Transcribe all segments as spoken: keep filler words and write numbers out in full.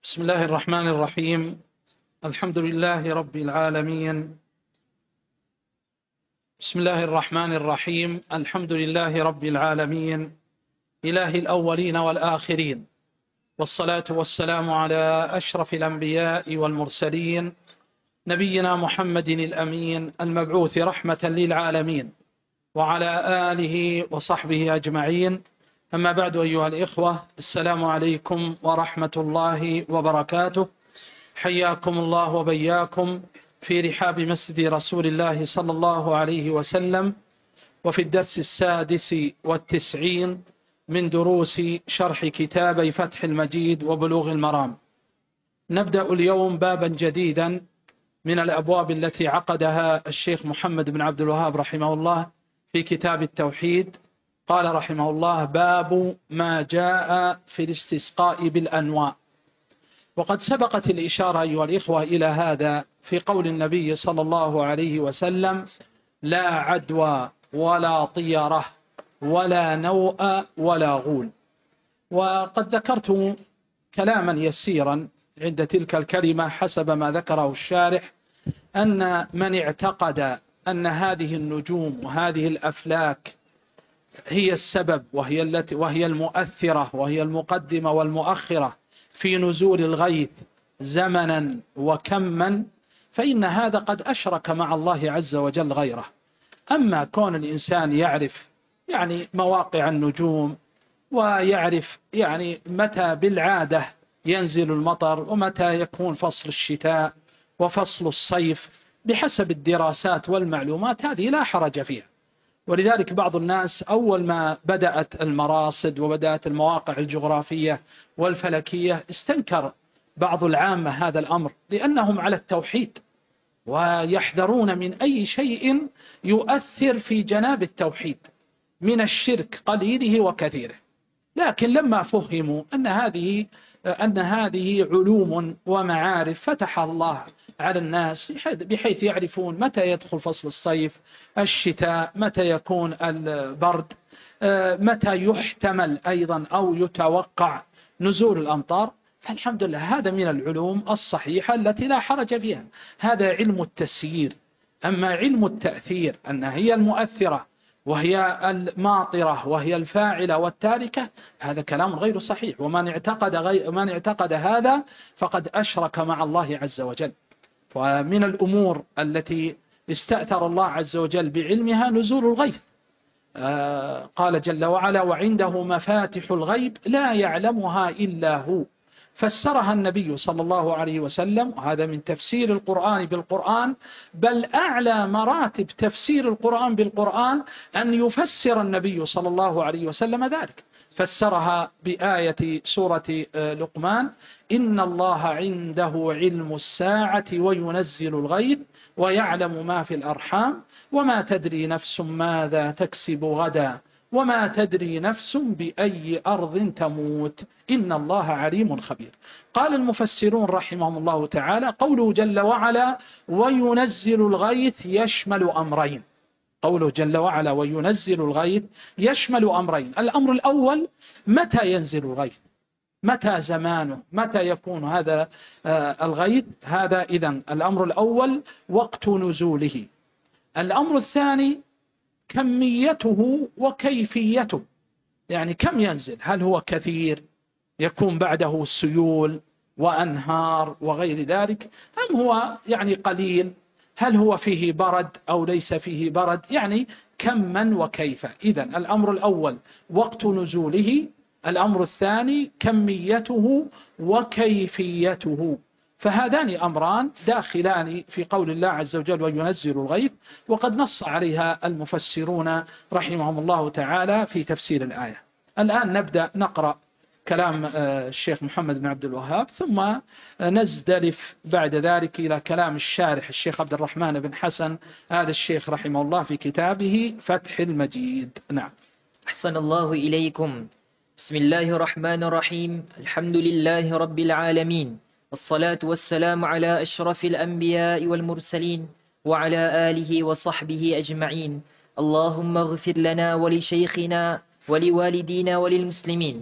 بسم الله الرحمن الرحيم. الحمد لله رب العالمين. بسم الله الرحمن الرحيم الحمد لله رب العالمين إله الأولين والآخرين، والصلاة والسلام على أشرف الأنبياء والمرسلين نبينا محمد الأمين المبعوث رحمة للعالمين، وعلى آله وصحبه أجمعين. أما بعد، أيها الإخوة، السلام عليكم ورحمة الله وبركاته. حياكم الله وبياكم في رحاب مسجد رسول الله صلى الله عليه وسلم، وفي الدرس السادس والتسعين من دروس شرح كتابي فتح المجيد وبلوغ المرام. نبدأ اليوم بابا جديدا من الأبواب التي عقدها الشيخ محمد بن عبد الوهاب رحمه الله في كتاب التوحيد. قال رحمه الله: باب ما جاء في الاستسقاء بالأنواء. وقد سبقت الإشارة أيها الإخوة إلى هذا في قول النبي صلى الله عليه وسلم: لا عدوى ولا طيرة ولا نوء ولا غول. وقد ذكرت كلاما يسيرا عند تلك الكلمة حسب ما ذكره الشارح، أن من اعتقد أن هذه النجوم وهذه الأفلاك هي السبب وهي التي وهي المؤثرة وهي المقدمة والمؤخرة في نزول الغيث زمنا وكما، فإن هذا قد أشرك مع الله عز وجل غيره. أما كون الإنسان يعرف يعني مواقع النجوم، ويعرف يعني متى بالعادة ينزل المطر، ومتى يكون فصل الشتاء وفصل الصيف بحسب الدراسات والمعلومات، هذه لا حرج فيها. ولذلك بعض الناس أول ما بدأت المراصد وبدأت المواقع الجغرافية والفلكية استنكر بعض العامة هذا الأمر، لأنهم على التوحيد ويحذرون من أي شيء يؤثر في جناب التوحيد من الشرك قليله وكثيره. لكن لما فهموا أن هذه أن هذه علوم ومعارف فتح الله على الناس بحيث يعرفون متى يدخل فصل الصيف، الشتاء، متى يكون البرد، متى يحتمل أيضا أو يتوقع نزول الأمطار، فالحمد لله هذا من العلوم الصحيحة التي لا حرج فيها. هذا علم التسيير. أما علم التأثير أن هي المؤثرة وهي الماطرة وهي الفاعلة والتاركة، هذا كلام غير صحيح. ومن اعتقد, غير من اعتقد هذا فقد أشرك مع الله عز وجل. ومن الأمور التي استأثر الله عز وجل بعلمها نزول الغيث. آه قال جل وعلا: وعنده مفاتح الغيب لا يعلمها إلا هو. فسرها النبي صلى الله عليه وسلم، وهذا من تفسير القرآن بالقرآن، بل أعلى مراتب تفسير القرآن بالقرآن أن يفسر النبي صلى الله عليه وسلم ذلك. فسرها بآية سورة لقمان: إن الله عنده علم الساعة وينزل الغيث ويعلم ما في الأرحام وما تدري نفس ماذا تكسب غدا وما تدري نفس بأي أرض تموت إن الله عليم خبير. قال المفسرون رحمهم الله تعالى: قوله جل وعلا وينزل الغيث يشمل أمرين. قوله جل وعلا وينزل الغيث يشمل أمرين. الأمر الأول: متى ينزل الغيث؟ متى زمانه؟ متى يكون هذا الغيث؟ هذا إذن الأمر الأول وقت نزوله. الأمر الثاني: كميته وكيفيته، يعني كم ينزل، هل هو كثير يكون بعده سيول وأنهار وغير ذلك، أم هو يعني قليل، هل هو فيه برد أو ليس فيه برد، يعني كما وكيف. إذن الأمر الأول وقت نزوله، الأمر الثاني كميته وكيفيته. فهذان أمران داخلان في قول الله عز وجل وينزل الغيث، وقد نص عليها المفسرون رحمهم الله تعالى في تفسير الآية. الآن نبدأ نقرأ كلام الشيخ محمد بن عبد الوهاب، ثم نزدلف بعد ذلك إلى كلام الشارح الشيخ عبد الرحمن بن حسن آل الشيخ رحمه الله في كتابه فتح المجيد. نعم. أحسن الله إليكم. بسم الله الرحمن الرحيم. الحمد لله رب العالمين، والصلاة والسلام على أشرف الأنبياء والمرسلين وعلى آله وصحبه أجمعين. اللهم اغفر لنا ولشيخنا ولوالدينا وللمسلمين.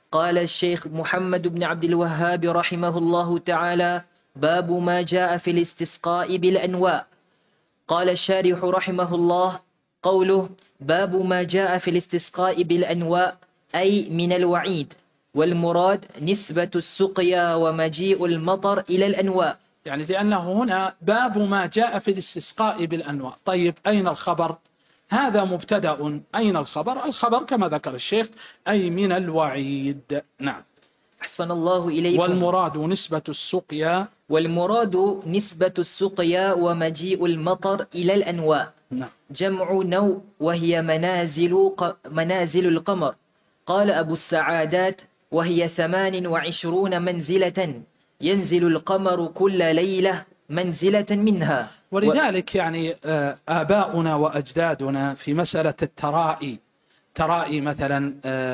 قال الشيخ محمد بن عبد الوهاب رحمه الله تعالى: باب ما جاء في الاستسقاء بالأنواء. قال الشارح رحمه الله: قوله باب ما جاء في الاستسقاء بالأنواء أي من الوعيد، والمراد نسبة السقيا ومجيء المطر إلى الأنواء. يعني لأنه هنا باب ما جاء في الاستسقاء بالأنواء. طيب أين الخبر؟ هذا مبتدأ. أين الخبر؟ الخبر كما ذكر الشيخ أي من الوعيد. نعم. أحسن الله إليكم. والمراد نسبة السقيا والمراد نسبة السقيا ومجيء المطر إلى الأنواء. نعم. جمع نوء، وهي منازل منازل القمر. قال أبو السعادات: وهي ثمان وعشرون منزلة، ينزل القمر كل ليلة منزلة منها. ولذلك يعني آباؤنا وأجدادنا في مسألة الترائي، ترائي مثلا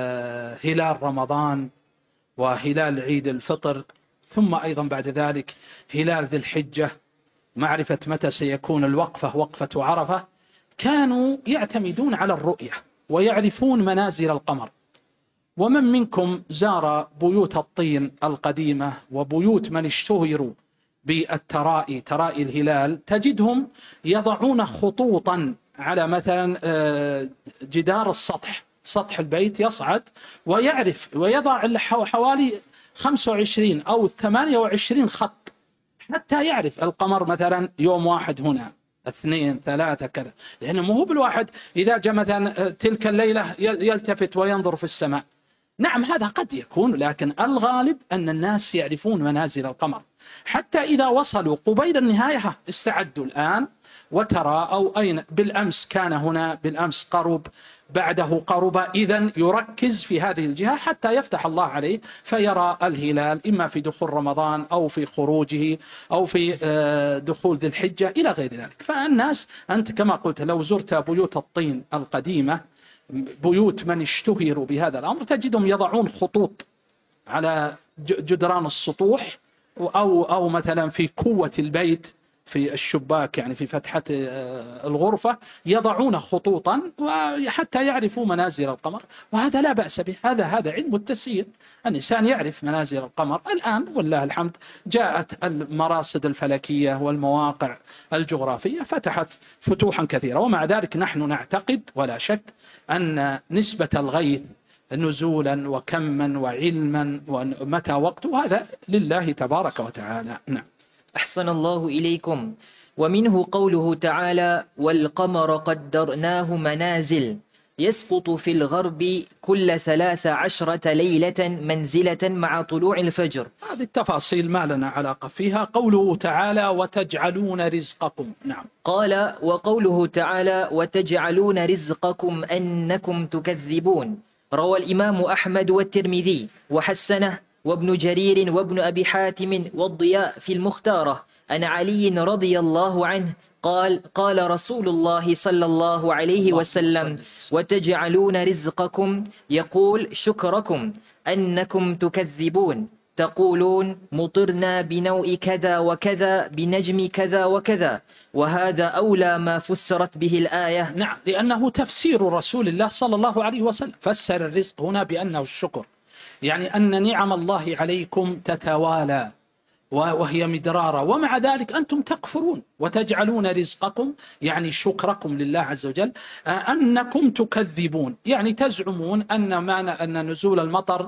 هلال رمضان وهلال عيد الفطر، ثم أيضا بعد ذلك هلال ذي الحجة، معرفة متى سيكون الوقفة وقفة عرفة، كانوا يعتمدون على الرؤية ويعرفون منازل القمر. ومن منكم زار بيوت الطين القديمة وبيوت من اشتهروا بالترائي، ترائي الهلال، تجدهم يضعون خطوطا على مثلا جدار السطح، سطح البيت، يصعد ويعرف ويضع حوالي خمسة وعشرين أو ثمانية وعشرين خط حتى يعرف القمر مثلا يوم واحد هنا، اثنين، ثلاثة، كذا. لأنه مو هو بالواحد إذا جاء مثلا تلك الليلة يلتفت وينظر في السماء. نعم هذا قد يكون، لكن الغالب أن الناس يعرفون منازل القمر، حتى إذا وصلوا قبيل النهاية استعدوا الآن وترى أو أين، بالأمس كان هنا، بالأمس قرب، بعده قرب، إذن يركز في هذه الجهة حتى يفتح الله عليه فيرى الهلال، إما في دخول رمضان أو في خروجه أو في دخول ذي الحجة إلى غير ذلك. فالناس، أنت كما قلت لو زرت بيوت الطين القديمة، بيوت من اشتهروا بهذا الأمر، تجدهم يضعون خطوط على جدران السطوح أو أو مثلا في قوة البيت، في الشباك يعني في فتحة الغرفة، يضعون خطوطا حتى يعرفوا منازل القمر. وهذا لا بأس به، هذا هذا علم التسيير، الإنسان يعرف منازل القمر. الآن والله الحمد جاءت المراصد الفلكية والمواقع الجغرافية فتحت فتوحا كثيرة، ومع ذلك نحن نعتقد ولا شك أن نسبة الغيث نزولا وكما وعلما ومتى وقته هذا لله تبارك وتعالى. نعم. أحسن الله إليكم. ومنه قوله تعالى: والقمر قدرناه منازل، يسقط في الغرب كل ثلاث عشرة ليلة منزلة مع طلوع الفجر. هذه التفاصيل ما لنا علاقة فيها. قوله تعالى: وتجعلون رزقكم. نعم. قال: وقوله تعالى: وتجعلون رزقكم أنكم تكذبون. روى الإمام أحمد والترمذي وحسنه وابن جرير وابن أبي حاتم والضياء في المختارة عن علي رضي الله عنه قال: قال رسول الله صلى الله عليه وسلم: وتجعلون رزقكم، يقول شكركم، أنكم تكذبون، تقولون مطرنا بنوء كذا وكذا بنجم كذا وكذا. وهذا أولى ما فسرت به الآية. نعم، لأنه تفسير رسول الله صلى الله عليه وسلم، فسر الرزق هنا بأنه الشكر، يعني أن نعم الله عليكم تتوالى وهي مدرارة، ومع ذلك أنتم تكفرون. وتجعلون رزقكم يعني شكركم لله عز وجل، أنكم تكذبون، يعني تزعمون أن معنى أن نزول المطر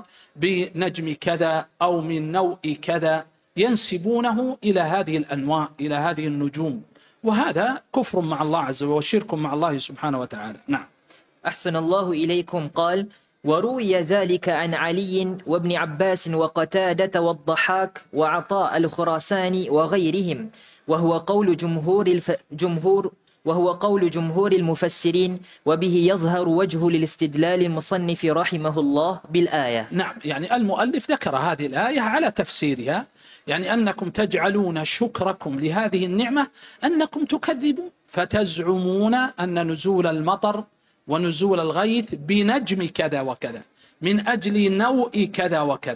بنجم كذا أو من نوء كذا ينسبونه إلى هذه الأنواع، إلى هذه النجوم، وهذا كفر مع الله عز وجل وشرك مع الله سبحانه وتعالى. نعم. أحسن الله إليكم. قال: وروي ذلك عن علي وابن عباس وقتادة والضحاك وعطاء الخراساني وغيرهم، وهو قول جمهور الف... جمهور وهو قول جمهور المفسرين، وبه يظهر وجه للاستدلال المصنف رحمه الله بالآية. نعم، يعني المؤلف ذكر هذه الآية على تفسيرها، يعني أنكم تجعلون شكركم لهذه النعمة أنكم تكذبون، فتزعمون أن نزول المطر ونزول الغيث بنجم كذا وكذا من أجل نوء كذا وكذا،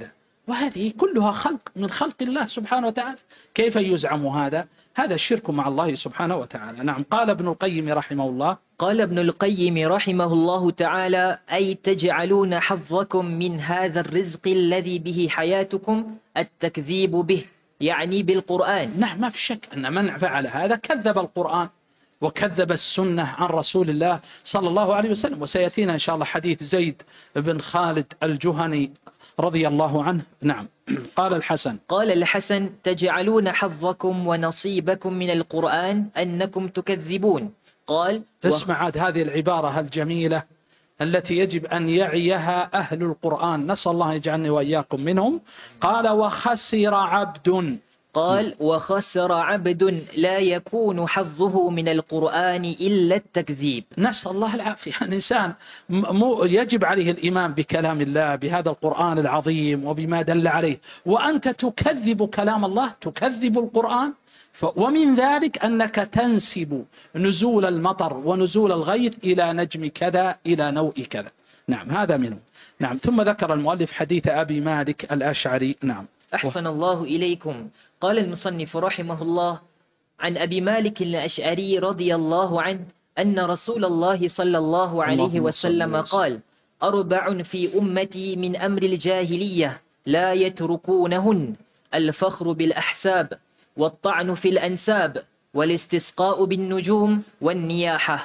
وهذه كلها خلق من خلق الله سبحانه وتعالى. كيف يزعم هذا؟ هذا الشرك مع الله سبحانه وتعالى. نعم. قال ابن القيم رحمه الله قال ابن القيم رحمه الله تعالى: أي تجعلون حظكم من هذا الرزق الذي به حياتكم التكذيب به، يعني بالقرآن. نعم، ما في شك أن من فعل هذا كذب القرآن وكذب السنة عن رسول الله صلى الله عليه وسلم. وسيأتينا إن شاء الله حديث زيد بن خالد الجهني رضي الله عنه. نعم. قال الحسن قال الحسن: تجعلون حظكم ونصيبكم من القرآن أنكم تكذبون. قال: تسمع هذه العبارة الجميلة التي يجب أن يعيها أهل القرآن، نسأل الله يجعلني وإياكم منهم. قال: وخسر عبد قال: وخسر عبد لا يكون حظه من القرآن إلا التكذيب. نسأل الله العافية. الإنسان مو يجب عليه الإيمان بكلام الله، بهذا القرآن العظيم وبما دل عليه، وأنت تكذب كلام الله، تكذب القرآن. ومن ذلك أنك تنسب نزول المطر ونزول الغيث إلى نجم كذا، إلى نوء كذا. نعم، هذا منه. نعم. ثم ذكر المؤلف حديث أبي مالك الأشعري. نعم. أحسن الله إليكم. قال المصنف رحمه الله: عن أبي مالك الأشعري رضي الله عنه أن رسول الله صلى الله عليه وسلم قال: أربع في أمتي من أمر الجاهلية لا يتركونهن: الفخر بالأحساب، والطعن في الأنساب، والاستسقاء بالنجوم، والنياحة.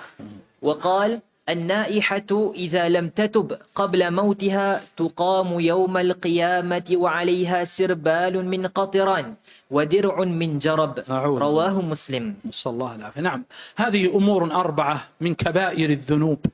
وقال: النائحة إذا لم تتب قبل موتها تقام يوم القيامة وعليها سربال من قطران ودرع من جرب. رواه مسلم. صلى الله العافية. نعم، هذه أمور أربعة من كبائر الذنوب،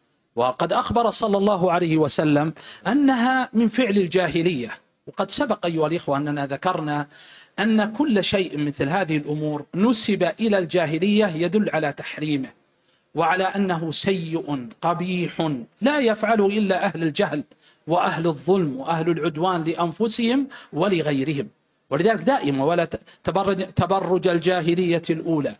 وقد أخبر صلى الله عليه وسلم أنها من فعل الجاهلية. وقد سبق أيها الإخوة أننا ذكرنا أن كل شيء مثل هذه الأمور نسب إلى الجاهلية يدل على تحريمه، وعلى أنه سيء قبيح لا يفعله إلا أهل الجهل وأهل الظلم وأهل العدوان لأنفسهم ولغيرهم. ولذلك دائما ولا تبرج, تبرج الجاهلية الأولى.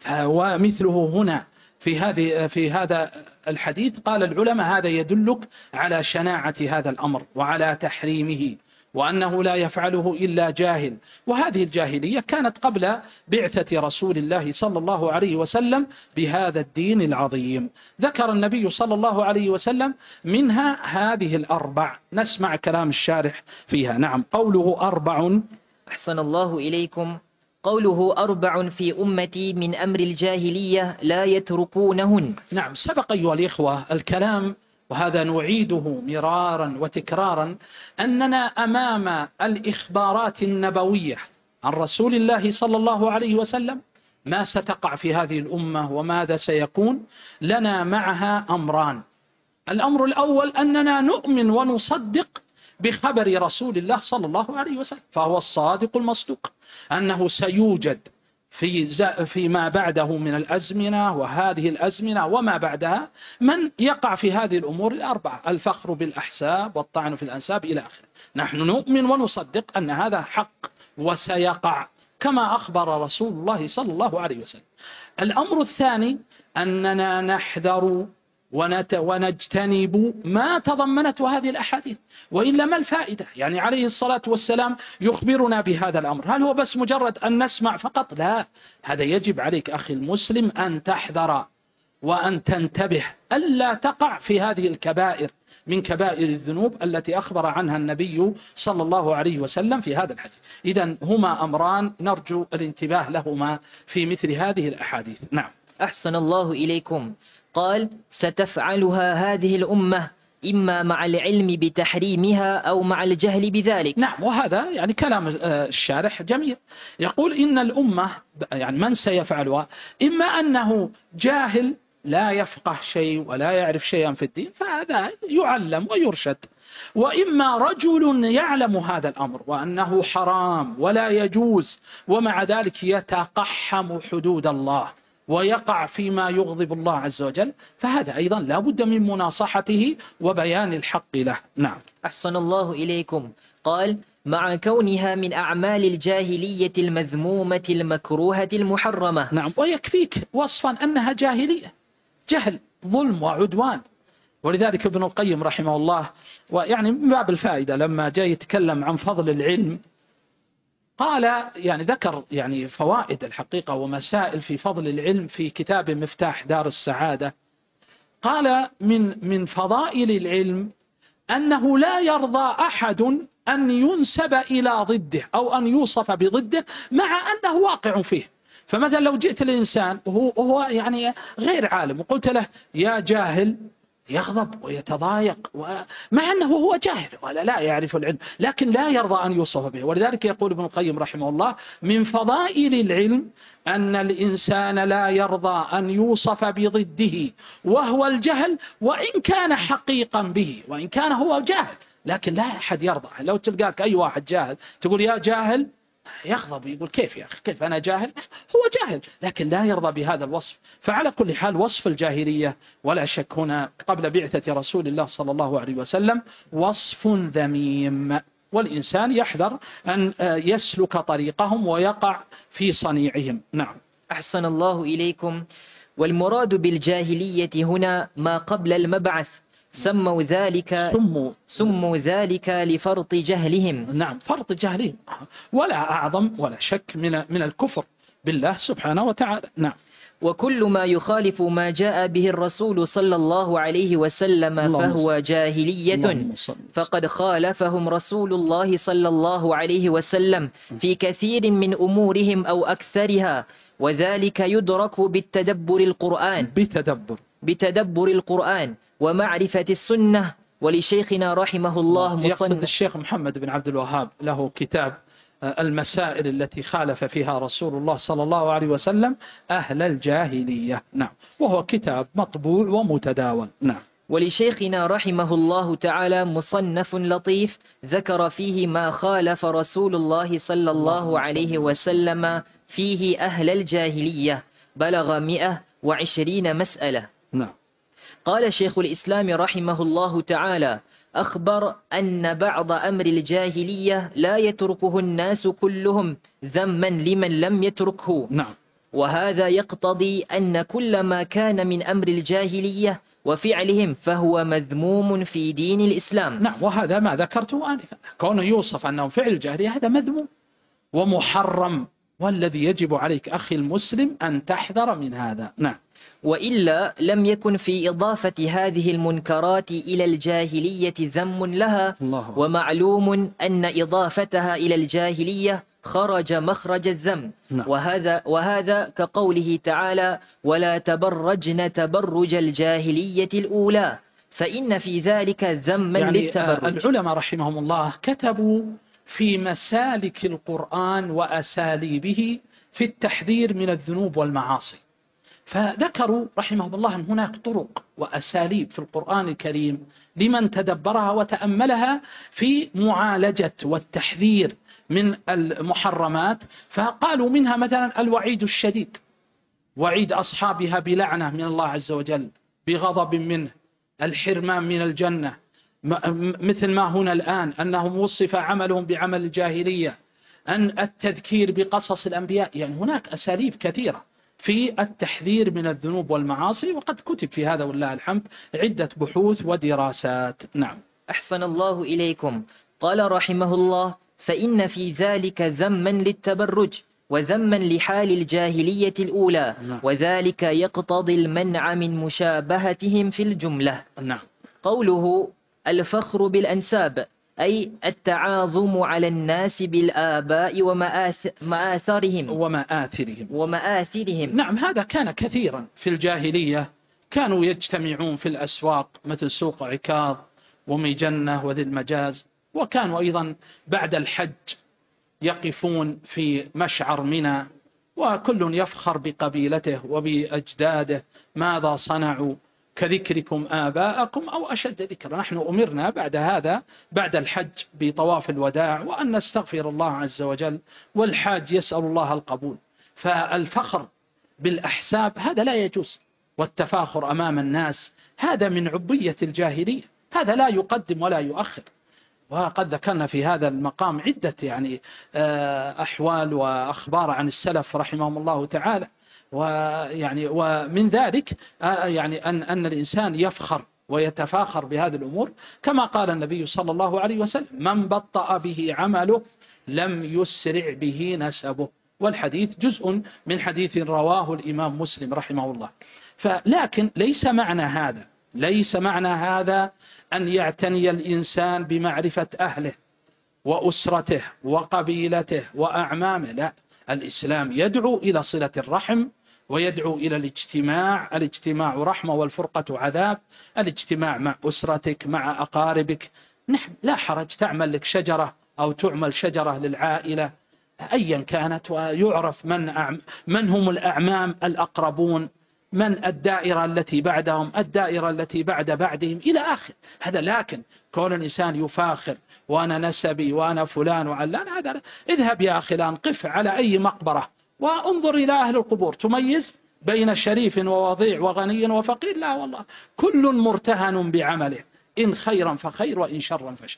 ومثله هنا في هذه في هذا الحديث قال العلماء: هذا يدلك على شناعة هذا الأمر وعلى تحريمه، وأنه لا يفعله إلا جاهل. وهذه الجاهلية كانت قبل بعثة رسول الله صلى الله عليه وسلم بهذا الدين العظيم. ذكر النبي صلى الله عليه وسلم منها هذه الأربع. نسمع كلام الشارح فيها. نعم. قوله أربع. أحسن الله إليكم. قوله أربع في أمتي من أمر الجاهلية لا يتركونهن. نعم، سبق أيها الإخوة الكلام، وهذا نعيده مرارا وتكرارا، أننا أمام الإخبارات النبوية عن رسول الله صلى الله عليه وسلم ما ستقع في هذه الأمة وماذا سيكون لنا معها أمران. الأمر الأول أننا نؤمن ونصدق بخبر رسول الله صلى الله عليه وسلم، فهو الصادق المصدوق أنه سيوجد في فيما بعده من الأزمنة، وهذه الأزمنة وما بعدها، من يقع في هذه الأمور الأربعة: الفخر بالأحساب، والطعن في الأنساب، إلى آخره. نحن نؤمن ونصدق أن هذا حق وسيقع كما أخبر رسول الله صلى الله عليه وسلم. الأمر الثاني أننا نحذر ونجتنب ما تضمنته هذه الأحاديث، وإلا ما الفائدة؟ يعني عليه الصلاة والسلام يخبرنا بهذا الأمر، هل هو بس مجرد أن نسمع فقط؟ لا، هذا يجب عليك أخي المسلم أن تحذر وأن تنتبه ألا تقع في هذه الكبائر من كبائر الذنوب التي أخبر عنها النبي صلى الله عليه وسلم في هذا الحديث. إذن هما أمران نرجو الانتباه لهما في مثل هذه الأحاديث. نعم. أحسن الله إليكم. قال: ستفعلها هذه الأمة إما مع العلم بتحريمها أو مع الجهل بذلك. نعم، وهذا يعني كلام الشارح جميل. يقول إن الأمة يعني من سيفعلها إما أنه جاهل لا يفقه شيء ولا يعرف شيئا في الدين، فهذا يعلم ويرشد، وإما رجل يعلم هذا الأمر وأنه حرام ولا يجوز، ومع ذلك يتقحم حدود الله ويقع فيما يغضب الله عز وجل، فهذا أيضا لا بد من مناصحته وبيان الحق له. نعم. أحسن الله إليكم. قال: مع كونها من أعمال الجاهلية المذمومة المكروهة المحرمة. نعم، ويكفيك وصفا أنها جاهلية، جهل، ظلم وعدوان. ولذلك ابن القيم رحمه الله، ويعني من باب الفائدة لما جاء يتكلم عن فضل العلم قال، يعني ذكر يعني فوائد الحقيقة ومسائل في فضل العلم في كتاب مفتاح دار السعادة. قال من من فضائل العلم أنه لا يرضى أحد أن ينسب إلى ضده أو أن يوصف بضده مع أنه واقع فيه. فمثلا لو جئت الإنسان وهو, وهو يعني غير عالم وقلت له يا جاهل يغضب ويتضايق، مع أنه هو جاهل ولا لا يعرف العلم، لكن لا يرضى أن يوصف به. ولذلك يقول ابن القيم رحمه الله من فضائل العلم أن الإنسان لا يرضى أن يوصف بضده وهو الجهل، وإن كان حقيقا به، وإن كان هو جاهل، لكن لا أحد يرضى. لو تلقاك أي واحد جاهل تقول يا جاهل يغضب، يقول كيف يا أخي، كيف أنا جاهل؟ هو جاهل، لكن لا يرضى بهذا الوصف. فعلى كل حال وصف الجاهلية ولا شك هنا قبل بعثة رسول الله صلى الله عليه وسلم وصف ذميم، والإنسان يحذر أن يسلك طريقهم ويقع في صنيعهم. نعم. أحسن الله إليكم. والمراد بالجاهلية هنا ما قبل المبعث، سموا ذلك سموا, سموا ذلك لفرط جهلهم. نعم، فرط جهلهم، ولا أعظم ولا شك من من الكفر بالله سبحانه وتعالى. نعم. وكل ما يخالف ما جاء به الرسول صلى الله عليه وسلم فهو جاهلية، فقد خالفهم رسول الله صلى الله عليه وسلم في كثير من أمورهم أو أكثرها، وذلك يدرك بالتدبر القرآن بتدبر بتدبر القرآن ومعرفة السنة. ولشيخنا رحمه الله مصنف، يقصد الشيخ محمد بن عبد الوهاب له كتاب المسائل التي خالف فيها رسول الله صلى الله عليه وسلم أهل الجاهلية. نعم، وهو كتاب مطبوع ومتداول. نعم. ولشيخنا رحمه الله تعالى مصنف لطيف ذكر فيه ما خالف رسول الله صلى الله عليه وسلم فيه أهل الجاهلية، بلغ مئة وعشرين مسألة. نعم. قال شيخ الإسلام رحمه الله تعالى: أخبر أن بعض أمر الجاهلية لا يتركه الناس كلهم ذما لمن لم يتركه. نعم. وهذا يقتضي أن كل ما كان من أمر الجاهلية وفعلهم فهو مذموم في دين الإسلام. نعم، وهذا ما ذكرته آنفا، كونه يوصف أنه فعل الجاهلية هذا مذموم ومحرم، والذي يجب عليك أخي المسلم أن تحذر من هذا. نعم. وإلا لم يكن في إضافة هذه المنكرات إلى الجاهلية ذم لها، الله. ومعلوم أن إضافتها إلى الجاهلية خرج مخرج الذم. نعم. وهذا, وهذا كقوله تعالى: ولا تبرجن تبرج الجاهلية الأولى، فإن في ذلك ذما يعني للتبرج. العلماء رحمهم الله كتبوا في مسالك القرآن وأساليبه في التحذير من الذنوب والمعاصي، فذكروا رحمهم الله أن هناك طرق وأساليب في القرآن الكريم لمن تدبرها وتأملها في معالجة والتحذير من المحرمات. فقالوا منها مثلا الوعيد الشديد، وعيد أصحابها بلعنة من الله عز وجل بغضب منه، الحرمان من الجنة، مثل ما هنا الآن أنهم وصف عملهم بعمل الجاهلية، أن التذكير بقصص الأنبياء. يعني هناك أساليب كثيرة في التحذير من الذنوب والمعاصي، وقد كتب في هذا والله الحمد عدة بحوث ودراسات. نعم. أحسن الله إليكم. قال رحمه الله: فإن في ذلك ذما للتبرج وذما لحال الجاهلية الأولى. نعم. وذلك يقتضي المنع من مشابهتهم في الجملة. نعم. قوله الفخر بالأنساب أي التعاظم على الناس بالآباء ومآثرهم ومآثرهم ومآثرهم. نعم، هذا كان كثيرا في الجاهلية، كانوا يجتمعون في الأسواق مثل سوق عكاظ ومجنة وذي المجاز، وكانوا أيضا بعد الحج يقفون في مشعر منى، وكل يفخر بقبيلته وبأجداده ماذا صنعوا كذكركم آباءكم أو أشد ذكر. نحن أمرنا بعد هذا بعد الحج بطواف الوداع وأن نستغفر الله عز وجل، والحاج يسأل الله القبول. فالفخر بالأحساب هذا لا يجوز، والتفاخر أمام الناس هذا من عبية الجاهلية، هذا لا يقدم ولا يؤخر. وقد ذكرنا في هذا المقام عدة يعني أحوال وأخبار عن السلف رحمهم الله تعالى، ويعني ومن ذلك يعني أن أن الإنسان يفخر ويتفاخر بهذه الأمور، كما قال النبي صلى الله عليه وسلم: من بطأ به عمله لم يسرع به نسبه. والحديث جزء من حديث رواه الإمام مسلم رحمه الله. فلكن ليس معنى هذا ليس معنى هذا أن يعتني الإنسان بمعرفة أهله وأسرته وقبيلته وأعمامه، لا، الإسلام يدعو إلى صلة الرحم ويدعو إلى الاجتماع. الاجتماع رحمة والفرقة عذاب. الاجتماع مع أسرتك مع أقاربك، نحن لا حرج، تعمل لك شجرة أو تعمل شجرة للعائلة أيا كانت، ويعرف من, أعم من هم الأعمام الأقربون، من الدائرة التي بعدهم، الدائرة التي بعد بعدهم إلى آخر هذا. لكن كون الإنسان يفاخر وأنا نسبي وأنا فلان وعلان، هذا اذهب يا أخي الآن قف على أي مقبرة وانظر إلى أهل القبور تميز بين شريف ووضيع وغني وفقير؟ لا والله، كل مرتهن بعمله، إن خيرا فخير وإن شرا فشر.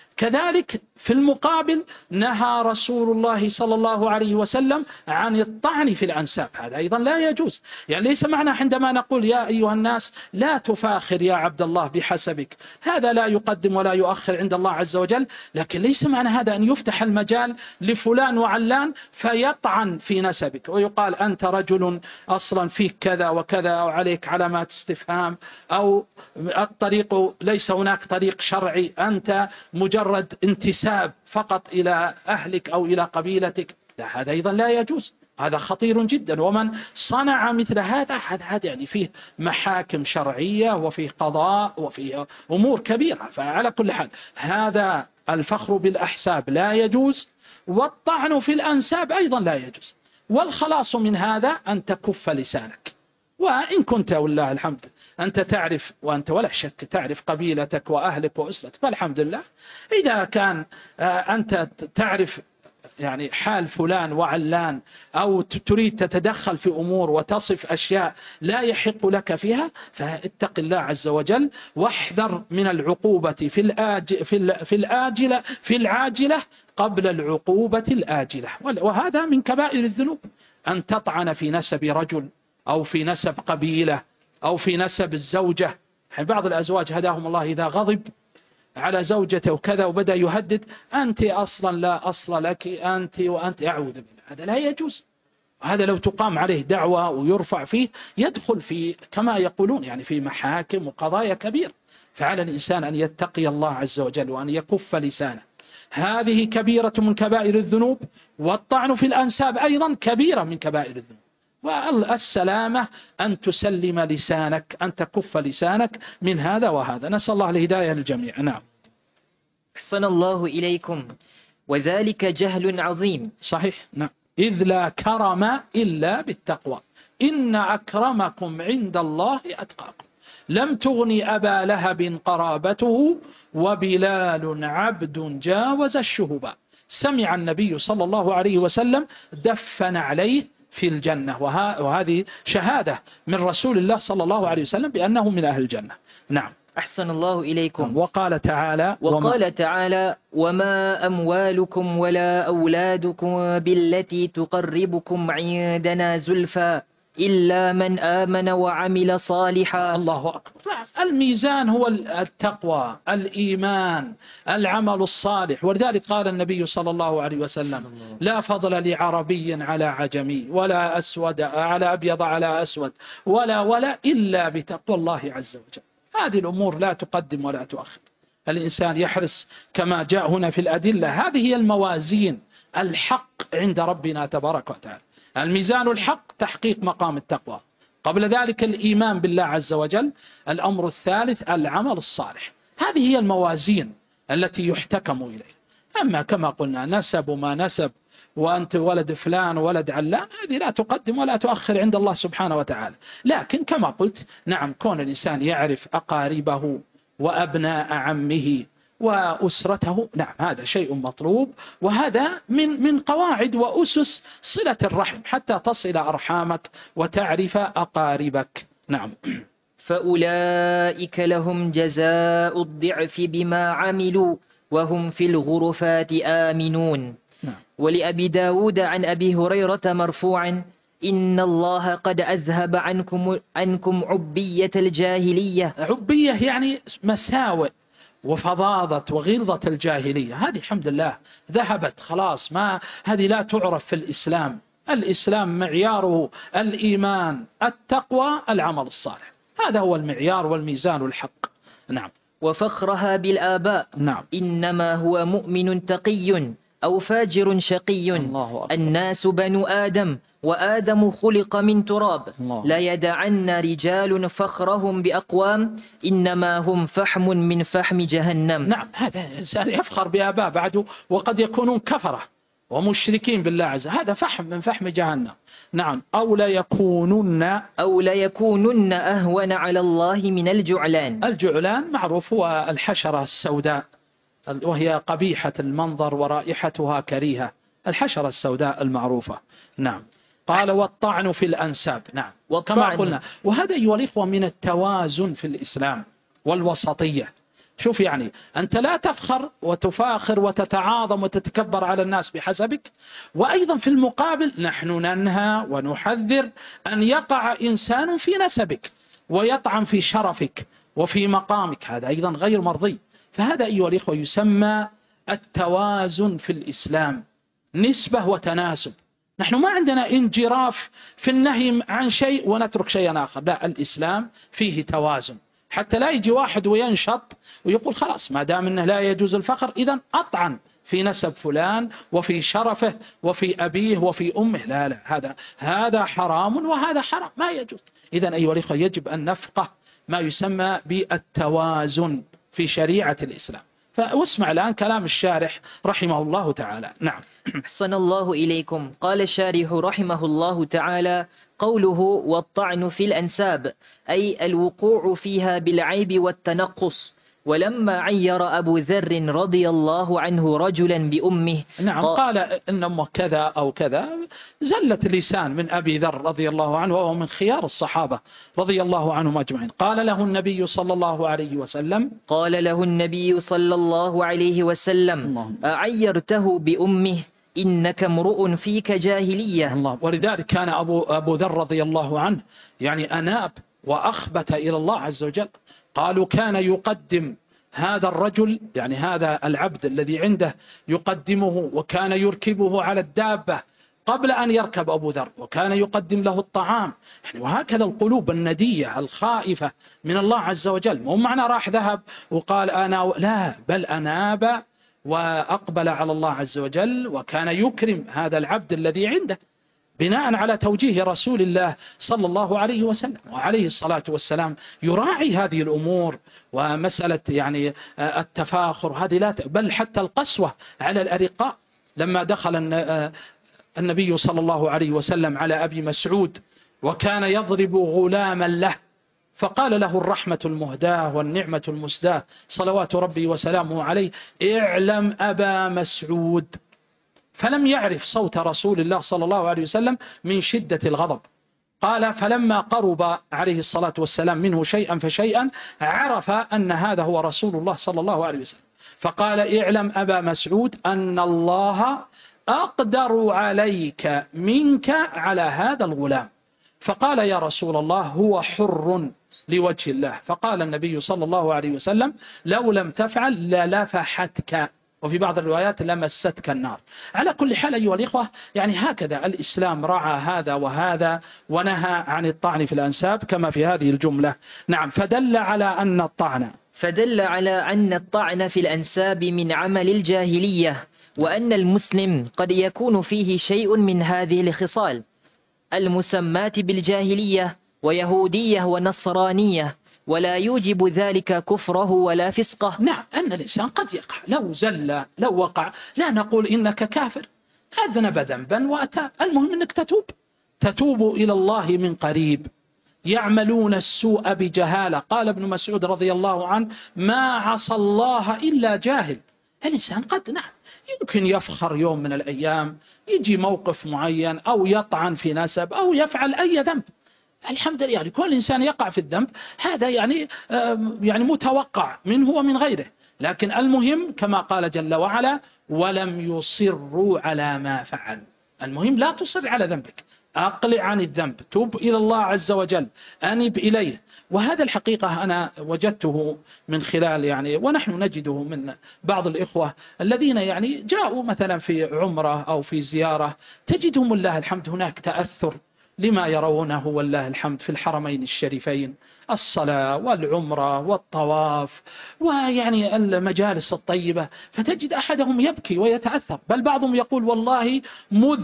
كذلك في المقابل نهى رسول الله صلى الله عليه وسلم عن الطعن في الأنساب، هذا أيضا لا يجوز. يعني ليس معنى عندما نقول يا أيها الناس لا تفاخر يا عبد الله بحسبك، هذا لا يقدم ولا يؤخر عند الله عز وجل، لكن ليس معنى هذا أن يفتح المجال لفلان وعلان فيطعن في نسبك ويقال أنت رجل أصلا فيك كذا وكذا أو عليك علامات استفهام، أو الطريق ليس هناك طريق شرعي، أنت مجرد انتساب فقط إلى أهلك أو إلى قبيلتك. لا، هذا أيضا لا يجوز، هذا خطير جدا. ومن صنع مثل هذا هذا يعني فيه محاكم شرعية وفيه قضاء وفيه أمور كبيرة. فعلى كل حال هذا الفخر بالأحساب لا يجوز، والطعن في الأنساب أيضا لا يجوز. والخلاص من هذا أن تكف لسانك، وإن كنت والله الحمد أنت تعرف، وأنت ولا شك تعرف قبيلتك وأهلك وأسرتك، فالحمد لله. إذا كان أنت تعرف يعني حال فلان وعلان، أو تريد تتدخل في أمور وتصف أشياء لا يحق لك فيها، فاتق الله عز وجل واحذر من العقوبة في الآج في الآجلة في العاجلة قبل العقوبة الآجلة. وهذا من كبائر الذنوب، أن تطعن في نسب رجل أو في نسب قبيلة أو في نسب الزوجة. بعض الأزواج هداهم الله إذا غضب على زوجته وكذا وبدأ يهدد: أنت أصلا لا أصل لك، أنت وأنت، أعوذ بالله، هذا لا يجوز. وهذا لو تقام عليه دعوة ويرفع فيه يدخل في كما يقولون يعني في محاكم وقضايا كبيرة. فعلى الإنسان أن يتقي الله عز وجل وأن يكف لسانه. هذه كبيرة من كبائر الذنوب، والطعن في الأنساب أيضا كبيرة من كبائر الذنوب. والسلامة أن تسلم لسانك، أن تكف لسانك من هذا وهذا. نسأل الله الهداية للجميع. نعم. أحسن الله إليكم. وذلك جهل عظيم. صحيح، نعم. إذ لا كرم إلا بالتقوى، إن أكرمكم عند الله أتقاكم. لم تغني أبا لهب قرابته، وبلال عبد جاوز الشهباء. سمع النبي صلى الله عليه وسلم دفن عليه في الجنة، وهذه شهادة من رسول الله صلى الله عليه وسلم بأنه من أهل الجنة. نعم. أحسن الله إليكم. وقال تعالى وقال وما تعالى وما أموالكم ولا أولادكم بالتي تقربكم عندنا زلفى إلا من آمن وعمل صالحا. الله أكبر. الميزان هو التقوى، الإيمان، العمل الصالح. ولذلك قال النبي صلى الله عليه وسلم: لا فضل لعربي على عجمي، ولا أسود على أبيض على أسود، ولا ولا إلا بتقوى الله عز وجل. هذه الأمور لا تقدم ولا تؤخر. الإنسان يحرص كما جاء هنا في الأدلة. هذه هي الموازين الحق عند ربنا تبارك وتعالى. الميزان الحق تحقيق مقام التقوى، قبل ذلك الإيمان بالله عز وجل، الأمر الثالث العمل الصالح. هذه هي الموازين التي يحتكم إليه. أما كما قلنا نسب وما نسب وأنت ولد فلان وولد علان، هذه لا تقدم ولا تؤخر عند الله سبحانه وتعالى. لكن كما قلت نعم، كون الإنسان يعرف أقاربه وأبناء عمه وأسرته، نعم هذا شيء مطلوب، وهذا من من قواعد وأسس صلة الرحم حتى تصل أرحامك وتعرف أقاربك. نعم. فأولئك لهم جزاء الضعف بما عملوا وهم في الغرفات آمنون. نعم. ولأبي داود عن أبي هريرة مرفوعا: إن الله قد أذهب عنكم, عنكم عبية الجاهلية. عبية يعني مساوئ وفظاظة وغلظة الجاهلية، هذه الحمد لله ذهبت خلاص، ما هذه لا تعرف في الإسلام. الإسلام معياره الإيمان، التقوى، العمل الصالح، هذا هو المعيار والميزان الحق. نعم. وفخرها بالآباء. نعم. إنما هو مؤمن تقي أو فاجر شقي. الله أكبر. الناس بنو آدم وآدم خلق من تراب. الله. لا يدعن رجال فخرهم بأقوام إنما هم فحم من فحم جهنم. نعم، هذا إنسان يفخر بآباء بعده وقد يكونون كفرة ومشركين بالله عز وجل، هذا فحم من فحم جهنم. نعم. أو لا يكونن أو لا يكونن أهون على الله من الجعلان. الجعلان معروف هو الحشرة السوداء، وهي قبيحة المنظر ورائحتها كريهة، الحشرة السوداء المعروفة. نعم. قال والطعن في الأنساب. نعم. كما قلنا، وهذا أيها الإخوة من التوازن في الإسلام والوسطية. شوف يعني أنت لا تفخر وتفاخر وتتعاظم وتتكبر على الناس بحسبك، وأيضا في المقابل نحن ننهى ونحذر أن يقع إنسان في نسبك ويطعن في شرفك وفي مقامك، هذا أيضا غير مرضي. فهذا أيها الإخوة يسمى التوازن في الإسلام، نسبة وتناسب. نحن ما عندنا انجراف في النهي عن شيء ونترك شيئا آخر، لا، الإسلام فيه توازن، حتى لا يجي واحد وينشط ويقول خلاص ما دام أنه لا يجوز الفخر إذن أطعن في نسب فلان وفي شرفه وفي أبيه وفي أمه. لا لا، هذا هذا حرام وهذا حرام، ما يجوز. إذن أيها الأخوة يجب أن نفقه ما يسمى بالتوازن في شريعة الإسلام. فاسمع الآن كلام الشارح رحمه الله تعالى. نعم. أحسن الله إليكم. قال الشارح رحمه الله تعالى: قوله والطعن في الأنساب أي الوقوع فيها بالعيب والتنقص. ولما عير أبو ذر رضي الله عنه رجلا بأمه، نعم، قال إن أمه كذا أو كذا، زلت لسان من أبي ذر رضي الله عنه وهو من خيار الصحابة رضي الله عنهم أجمعين. قال له النبي صلى الله عليه وسلم قال له النبي صلى الله عليه وسلم: أعيرته بأمه إنك امرؤ فيك جاهلية. الله. ولذلك كان أبو, أبو ذر رضي الله عنه يعني أناب وأخبت إلى الله عز وجل. قالوا كان يقدم هذا الرجل، يعني هذا العبد الذي عنده، يقدمه وكان يركبه على الدابة قبل أن يركب أبو ذر، وكان يقدم له الطعام. يعني وهكذا القلوب الندية الخائفة من الله عز وجل، مو معنى راح ذهب وقال أنا، لا، بل أناب وأقبل على الله عز وجل، وكان يكرم هذا العبد الذي عنده بناء على توجيه رسول الله صلى الله عليه وسلم وعليه الصلاة والسلام. يراعي هذه الأمور، ومسألة يعني التفاخر هذه لا، بل حتى القسوة على الأرقاء. لما دخل النبي صلى الله عليه وسلم على أبي مسعود وكان يضرب غلاما له، فقال له الرحمة المهداة والنعمة المسداة صلوات ربي وسلامه عليه: اعلم أبا مسعود. فلم يعرف صوت رسول الله صلى الله عليه وسلم من شدة الغضب. قال فلما قرب عليه الصلاة والسلام منه شيئا فشيئا عرف أن هذا هو رسول الله صلى الله عليه وسلم، فقال: اعلم أبا مسعود أن الله أقدر عليك منك على هذا الغلام. فقال: يا رسول الله هو حر لوجه الله. فقال النبي صلى الله عليه وسلم: لو لم تفعل للفحتك، وفي بعض الروايات لمستك النار. على كل حال أيها الإخوة، يعني هكذا الإسلام رعى هذا وهذا، ونهى عن الطعن في الأنساب كما في هذه الجملة. نعم. فدل على أن الطعن فدل على أن الطعن في الأنساب من عمل الجاهلية، وأن المسلم قد يكون فيه شيء من هذه الخصال المسمات بالجاهلية ويهودية ونصرانية، ولا يوجب ذلك كفره ولا فسقه. نعم، أن الإنسان قد يقع، لو زل لو وقع لا نقول إنك كافر، أذنب ذنبا وأتى، المهم أنك تتوب تتوب إلى الله من قريب. يعملون السوء بجهالة. قال ابن مسعود رضي الله عنه: ما عصى الله إلا جاهل. الإنسان قد نعم يمكن يفخر يوم من الأيام، يجي موقف معين أو يطعن في نسب أو يفعل أي ذنب، الحمد لله. يعني كل إنسان يقع في الذنب، هذا يعني يعني متوقع منه ومن غيره، لكن المهم كما قال جل وعلا: ولم يصروا على ما فعلوا. المهم لا تصر على ذنبك، أقلع عن الذنب، توب إلى الله عز وجل، أنب إليه. وهذا الحقيقة أنا وجدته من خلال يعني، ونحن نجده من بعض الإخوة الذين يعني جاءوا مثلا في عمرة أو في زيارة، تجدهم الله الحمد هناك تأثر لما يرونه والله الحمد في الحرمين الشريفين، الصلاة والعمرة والطواف ويعني المجالس الطيبة، فتجد أحدهم يبكي ويتأثر، بل بعضهم يقول والله مذ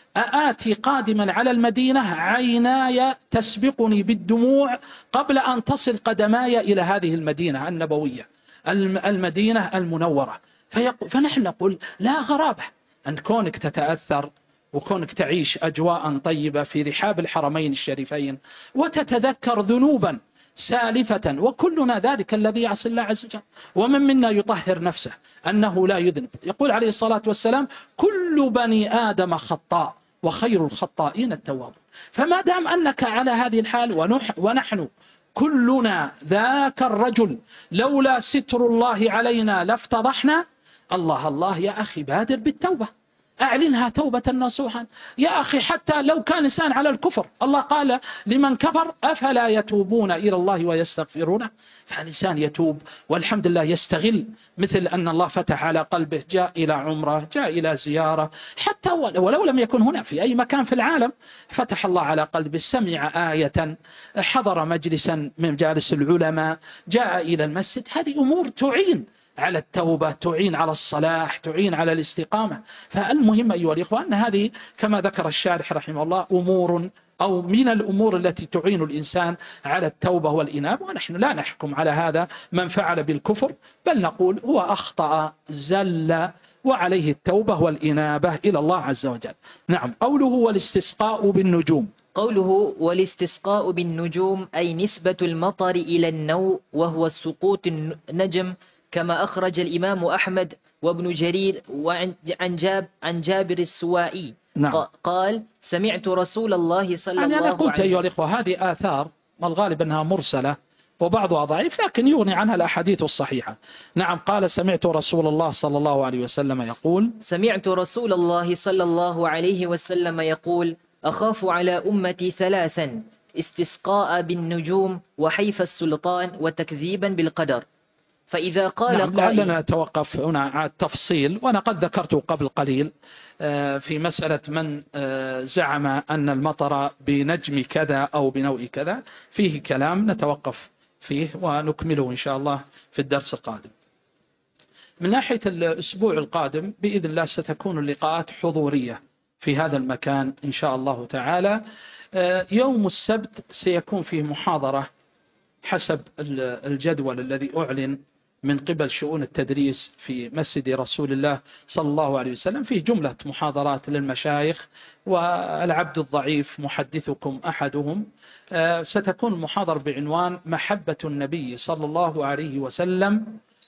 آتي قادما على المدينة عيناي تسبقني بالدموع قبل أن تصل قدماي إلى هذه المدينة النبوية المدينة المنورة. فنحن نقول لا غرابة أن كونك تتأثر وكونك تعيش أجواء طيبة في رحاب الحرمين الشريفين وتتذكر ذنوبا سالفة، وكلنا ذلك الذي يعصي الله عز وجل، ومن منا يطهر نفسه أنه لا يذنب. يقول عليه الصلاة والسلام كل بني آدم خطاء وخير الخطائين التواب. فما دام أنك على هذه الحال ونحن كلنا ذاك الرجل لولا ستر الله علينا لافتضحنا، الله الله يا أخي بادر بالتوبة، أعلنها توبة نصوحا يا أخي، حتى لو كان إنسان على الكفر الله قال لمن كفر أفلا يتوبون إلى الله ويستغفرونه. فالإنسان يتوب والحمد لله يستغل، مثل أن الله فتح على قلبه، جاء إلى عمره، جاء إلى زيارة، حتى ولو لم يكن هنا في أي مكان في العالم، فتح الله على قلبه، سمع آية، حضر مجلسا من مجالس العلماء، جاء إلى المسجد. هذه أمور تعين على التوبة، تعين على الصلاح، تعين على الاستقامة. فالمهم أيها الإخوة أن هذه كما ذكر الشارح رحمه الله أمور أو من الأمور التي تعين الإنسان على التوبة والإنابة، ونحن لا نحكم على هذا من فعل بالكفر، بل نقول هو أخطأ زل وعليه التوبة والإنابة إلى الله عز وجل. نعم. قوله والاستسقاء بالنجوم، قوله والاستسقاء بالنجوم أي نسبة المطر إلى النوء، وهو السقوط النجم، كما أخرج الإمام أحمد وابن جرير وعن عن جاب عن جابر السوائي. نعم. قال سمعت رسول الله صلى يعني الله عليه وسلم. أنا قلت أيها الإخوة هذه آثار والغالب أنها مرسلة وبعضها ضعيف، لكن يغني عنها الأحاديث الصحيحة. نعم. قال سمعت رسول الله صلى الله عليه وسلم يقول سمعت رسول الله صلى الله عليه وسلم يقول أخاف على أمتي ثلاثا: استسقاء بالنجوم، وحيف السلطان، وتكذيبا بالقدر. فإذا قال نعم قائل. لعلنا نتوقف هنا على التفصيل، وأنا قد ذكرته قبل قليل في مسألة من زعم أن المطر بنجم كذا أو بنوع كذا، فيه كلام نتوقف فيه ونكمله إن شاء الله في الدرس القادم. من ناحية الأسبوع القادم بإذن الله ستكون اللقاءات حضورية في هذا المكان إن شاء الله تعالى. يوم السبت سيكون فيه محاضرة حسب الجدول الذي أعلن من قبل شؤون التدريس في مسجد رسول الله صلى الله عليه وسلم، فيه جملة محاضرات للمشايخ، والعبد الضعيف محدثكم أحدهم. ستكون محاضرة بعنوان محبة النبي صلى الله عليه وسلم،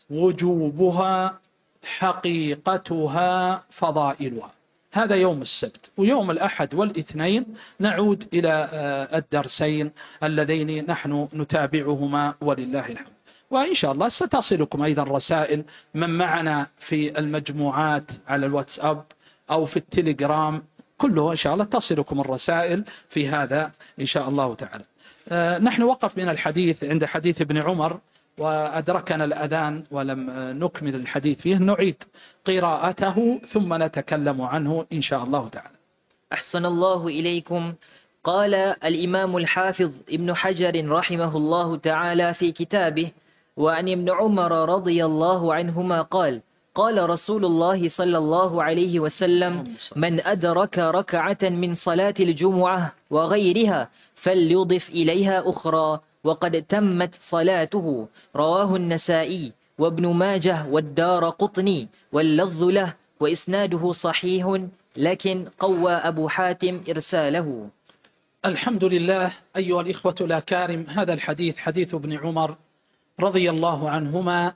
وجوبها، حقيقتها، فضائلها. هذا يوم السبت. ويوم الأحد والاثنين نعود إلى الدرسين اللذين نحن نتابعهما ولله الحمد. وإن شاء الله ستصلكم أيضا رسائل من معنا في المجموعات على الواتساب أو في التليجرام، كله إن شاء الله تصلكم الرسائل في هذا إن شاء الله تعالى. نحن وقف من الحديث عند حديث ابن عمر، وأدركنا الأذان ولم نكمل الحديث فيه، نعيد قراءته ثم نتكلم عنه إن شاء الله تعالى. أحسن الله إليكم. قال الإمام الحافظ ابن حجر رحمه الله تعالى في كتابه: وعن ابن عمر رضي الله عنهما قال: قال رسول الله صلى الله عليه وسلم: من أدرك ركعة من صلاة الجمعة وغيرها فليضف إليها أخرى وقد تمت صلاته. رواه النسائي وابن ماجه والدار قطني، واللفظ له، وإسناده صحيح، لكن قوى أبو حاتم إرساله. الحمد لله. أيها الإخوة الأكارم، هذا الحديث حديث ابن عمر رضي الله عنهما.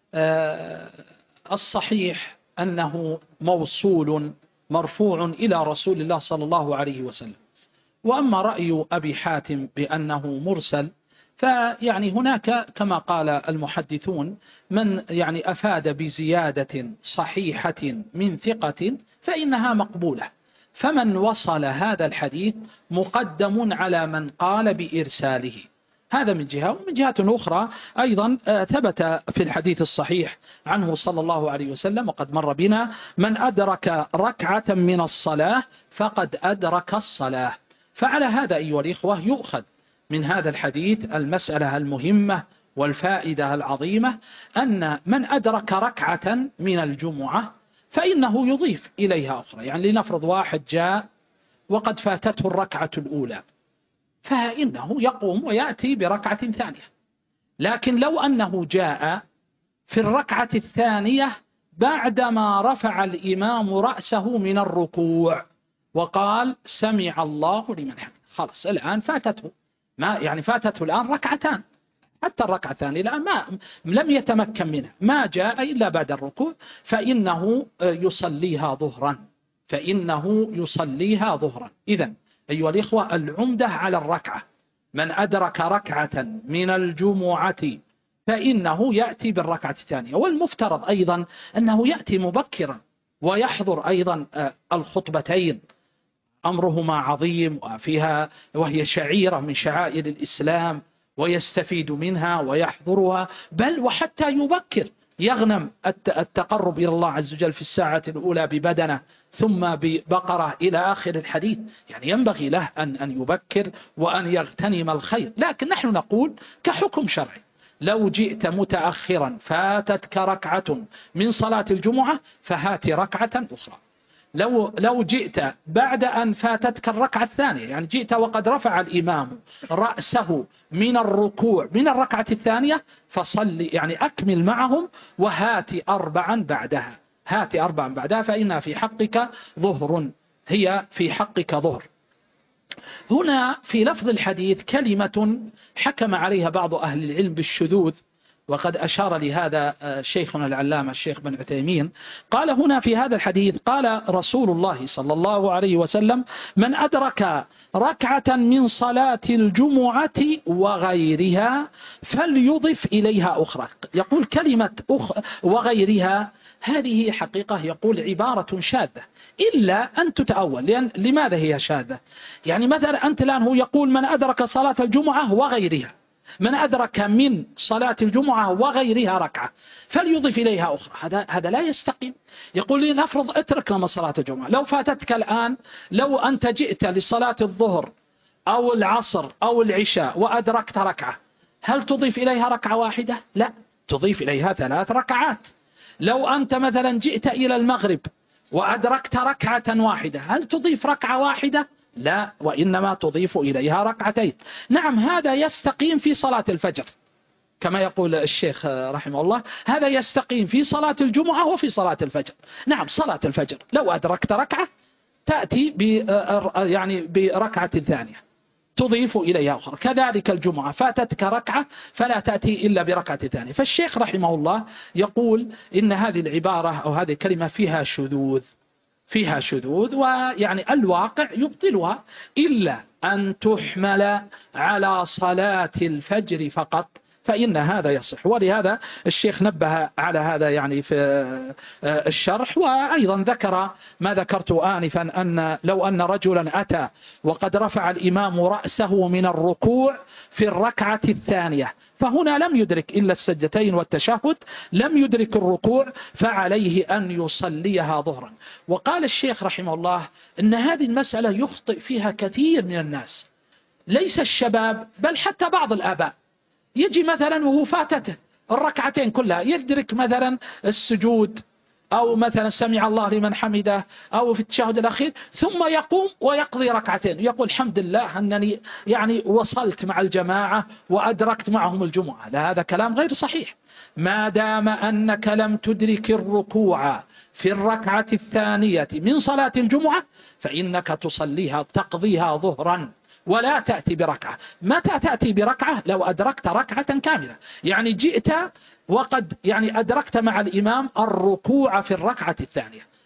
الصحيح أنه موصول مرفوع إلى رسول الله صلى الله عليه وسلم. وأما رأي أبي حاتم بأنه مرسل، فيعني هناك كما قال المحدثون من يعني أفاد بزيادة صحيحة من ثقة فإنها مقبولة. فمن وصل هذا الحديث مقدم على من قال بإرساله. هذا من جهة. ومن جهة أخرى أيضا ثبت في الحديث الصحيح عنه صلى الله عليه وسلم وقد مر بنا: من أدرك ركعة من الصلاة فقد أدرك الصلاة. فعلى هذا أيها الإخوة يؤخذ من هذا الحديث المسألة المهمة والفائدة العظيمة، أن من أدرك ركعة من الجمعة فإنه يضيف إليها أخرى. يعني لنفرض واحد جاء وقد فاتته الركعة الأولى، فإنه يقوم ويأتي بركعة ثانية. لكن لو أنه جاء في الركعة الثانية بعدما رفع الإمام رأسه من الركوع وقال سمع الله لمن حمده، خلاص الآن فاتته ما يعني فاتته الآن ركعتان، حتى الركعة الثانية الآن ما لم يتمكن منها، ما جاء إلا بعد الركوع، فإنه يصليها ظهرا فإنه يصليها ظهرا. إذن أيها الإخوة العمدة على الركعة، من أدرك ركعة من الجمعة فإنه يأتي بالركعة الثانية. والمفترض أيضا أنه يأتي مبكرا ويحضر أيضا الخطبتين، أمرهما عظيم وفيها وهي شعيرة من شعائر الإسلام، ويستفيد منها ويحضرها، بل وحتى يبكر يغنم التقرب إلى الله عز وجل في الساعة الأولى ببدنه ثم ببقرة إلى آخر الحديث. يعني ينبغي له أن أن يبكر وأن يغتنم الخير. لكن نحن نقول كحكم شرعي: لو جئت متأخرا فاتتك ركعة من صلاة الجمعة فهات ركعة أخرى. لو لو جئت بعد أن فاتتك الركعة الثانية، يعني جئت وقد رفع الإمام رأسه من الركوع من الركعة الثانية، فصلي يعني أكمل معهم وهات أربعا بعدها هات أربعا بعدها فإنها في حقك ظهر، هي في حقك ظهر. هنا في لفظ الحديث كلمة حكم عليها بعض أهل العلم بالشذوذ، وقد أشار لهذا شيخنا العلامة الشيخ بن عثيمين. قال هنا في هذا الحديث: قال رسول الله صلى الله عليه وسلم: من أدرك ركعة من صلاة الجمعة وغيرها فليضف إليها أخرى. يقول كلمة أخ وغيرها هذه حقيقة يقول عبارة شاذة إلا أن تتأول. لأن لماذا هي شاذة؟ يعني مثلا أنت الآن هو يقول من أدرك صلاة الجمعة وغيرها، من أدرك من صلاة الجمعة وغيرها ركعة فليضيف إليها أخرى. هذا هذا لا يستقيم. يقول لي نفرض اترك لما صلاة الجمعة، لو فاتتك الآن، لو أنت جئت لصلاة الظهر أو العصر أو العشاء وأدركت ركعة، هل تضيف إليها ركعة واحدة؟ لا، تضيف إليها ثلاث ركعات. لو أنت مثلا جئت إلى المغرب وأدركت ركعة واحدة، هل تضيف ركعة واحدة؟ لا، وإنما تضيف إليها ركعتين. نعم، هذا يستقيم في صلاة الفجر كما يقول الشيخ رحمه الله، هذا يستقيم في صلاة الجمعة وفي صلاة الفجر. نعم، صلاة الفجر لو أدركت ركعة تأتي ب يعني بركعة ثانية تضيف إليها أخرى. كذلك الجمعة فاتتك ركعة فلا تأتي إلا بركعة ثانية. فالشيخ رحمه الله يقول إن هذه العبارة أو هذه الكلمة فيها شذوذ فيها شذوذ ويعني الواقع يبطلها، إلا أن تحمل على صلاة الفجر فقط فإن هذا يصح. ولهذا الشيخ نبه على هذا يعني في الشرح، وأيضا ذكر ما ذكرت آنفا أن لو أن رجلا أتى وقد رفع الإمام رأسه من الركوع في الركعة الثانية فهنا لم يدرك إلا السجدتين والتشهد، لم يدرك الركوع، فعليه أن يصليها ظهرا. وقال الشيخ رحمه الله أن هذه المسألة يخطئ فيها كثير من الناس، ليس الشباب بل حتى بعض الآباء. يجي مثلا وهو فاتته الركعتين كلها، يدرك مثلا السجود أو مثلا سمع الله لمن حمده أو في التشهد الأخير، ثم يقوم ويقضي ركعتين يقول الحمد لله أنني يعني وصلت مع الجماعة وأدركت معهم الجمعة. لا، هذا كلام غير صحيح. ما دام أنك لم تدرك الركوع في الركعة الثانية من صلاة الجمعة فإنك تصليها تقضيها ظهرا ولا تأتي بركعة. متى تأتي بركعة؟ لو أدركت ركعة كاملة، يعني جئت وقد يعني أدركت مع الإمام الركوع في الركعة الثانية،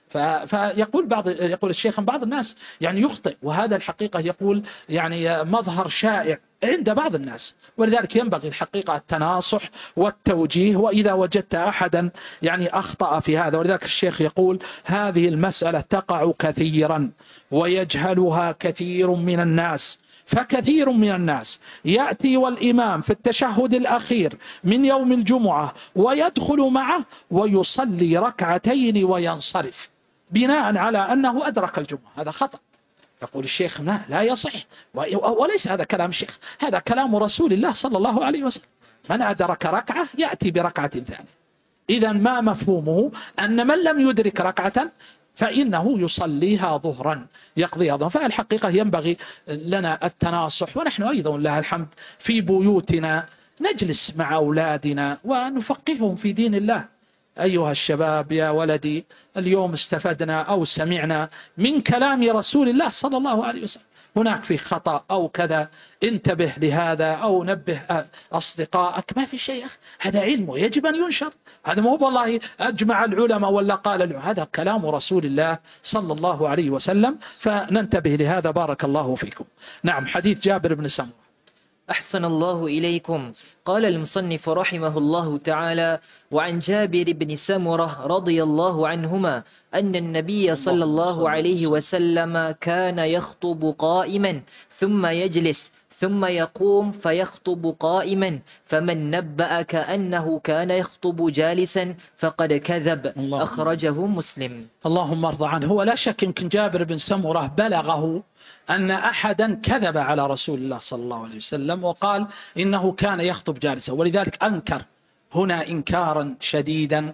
فيقول بعض يقول الشيخ بعض الناس يعني يخطئ، وهذا الحقيقة يقول يعني مظهر شائع عند بعض الناس، ولذلك ينبغي الحقيقة التناصح والتوجيه، وإذا وجدت أحدا يعني أخطأ في هذا. ولذلك الشيخ يقول هذه المسألة تقع كثيرا ويجهلها كثير من الناس، فكثير من الناس يأتي والإمام في التشهد الأخير من يوم الجمعة ويدخل معه ويصلي ركعتين وينصرف بناء على أنه أدرك الجمعة. هذا خطأ. يقول الشيخ لا, لا يصح، وليس هذا كلام الشيخ، هذا كلام رسول الله صلى الله عليه وسلم. من أدرك ركعة يأتي بركعة ثانية. إذا ما مفهومه أن من لم يدرك ركعة فإنه يصليها ظهرا، يقضيها ظهرا. فالحقيقة ينبغي لنا التناصح، ونحن أيضا لله الحمد في بيوتنا نجلس مع أولادنا ونفقههم في دين الله. أيها الشباب يا ولدي، اليوم استفدنا أو سمعنا من كلام رسول الله صلى الله عليه وسلم، هناك في خطأ أو كذا، انتبه لهذا أو نبه أصدقائك، ما في شيء، هذا علم يجب أن ينشر. هذا مو والله أجمع العلماء ولا قال العلماء، هذا كلام رسول الله صلى الله عليه وسلم، فننتبه لهذا. بارك الله فيكم. نعم، حديث جابر بن سمرة. أحسن الله إليكم. قال المصنف رحمه الله تعالى: وعن جابر بن سمرة رضي الله عنهما أن النبي صلى الله عليه وسلم كان يخطب قائما ثم يجلس ثم يقوم فيخطب قائما، فمن نبأك أنه كان يخطب جالسا فقد كذب. أخرجه مسلم. اللهم ارضى عنه. هو لا شك يمكن جابر بن سمرة بلغه أن أحدا كذب على رسول الله صلى الله عليه وسلم وقال إنه كان يخطب جالسا، ولذلك أنكر هنا إنكارا شديدا.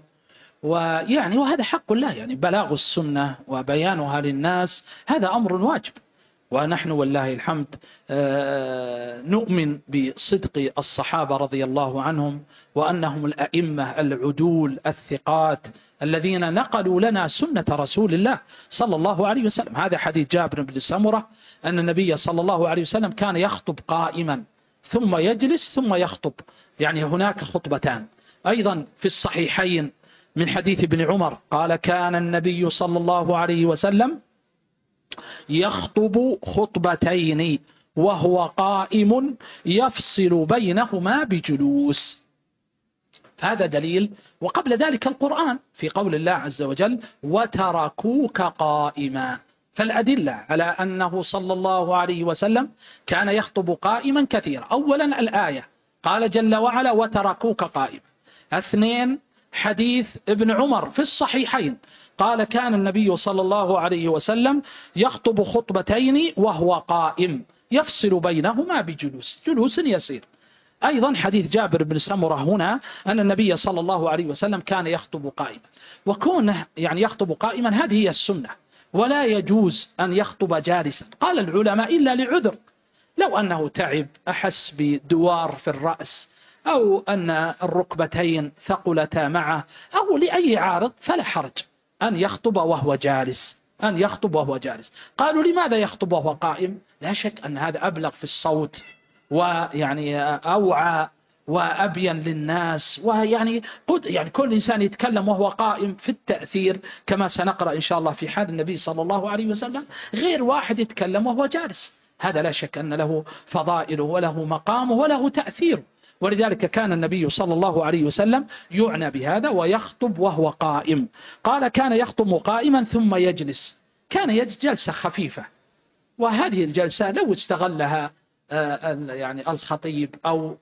ويعني وهذا حق الله، يعني بلاغ السنة وبيانها للناس هذا أمر واجب، ونحن والله الحمد نؤمن بصدق الصحابة رضي الله عنهم، وأنهم الأئمة العدول الثقات الذين نقلوا لنا سنة رسول الله صلى الله عليه وسلم. هذا حديث جابر بن سمرة أن النبي صلى الله عليه وسلم كان يخطب قائما ثم يجلس ثم يخطب، يعني هناك خطبتان. أيضا في الصحيحين من حديث ابن عمر قال كان النبي صلى الله عليه وسلم يخطب خطبتين وهو قائم يفصل بينهما بجلوس. هذا دليل. وقبل ذلك القرآن في قول الله عز وجل وتركوك قائما، فالأدلة على أنه صلى الله عليه وسلم كان يخطب قائما كثيرا. أولا الآية قال جل وعلا وتركوك قائما. اثنين حديث ابن عمر في الصحيحين قال كان النبي صلى الله عليه وسلم يخطب خطبتين وهو قائم يفصل بينهما بجلوس، جلوس يسير. أيضا حديث جابر بن سمرة هنا أن النبي صلى الله عليه وسلم كان يخطب قائما، وكونه يعني يخطب قائما هذه هي السنة، ولا يجوز أن يخطب جالسا. قال العلماء إلا لعذر، لو أنه تعب أحس بدوار في الرأس أو أن الركبتين ثقلتا معه أو لأي عارض فلا حرج أن يخطب وهو جالس، أن يخطب وهو جالس. قالوا لماذا يخطب وهو قائم؟ لا شك أن هذا أبلغ في الصوت ويعني أوعى وأبين للناس، ويعني قد يعني كل إنسان يتكلم وهو قائم في التأثير كما سنقرأ إن شاء الله في حال النبي صلى الله عليه وسلم، غير واحد يتكلم وهو جالس. هذا لا شك أن له فضائله وله مقامه وله تأثيره، ولذلك كان النبي صلى الله عليه وسلم يعنى بهذا ويخطب وهو قائم. قال كان يخطب قائما ثم يجلس، كان يجلس جلسة خفيفة، وهذه الجلسة لو استغلها يعني الخطيب أو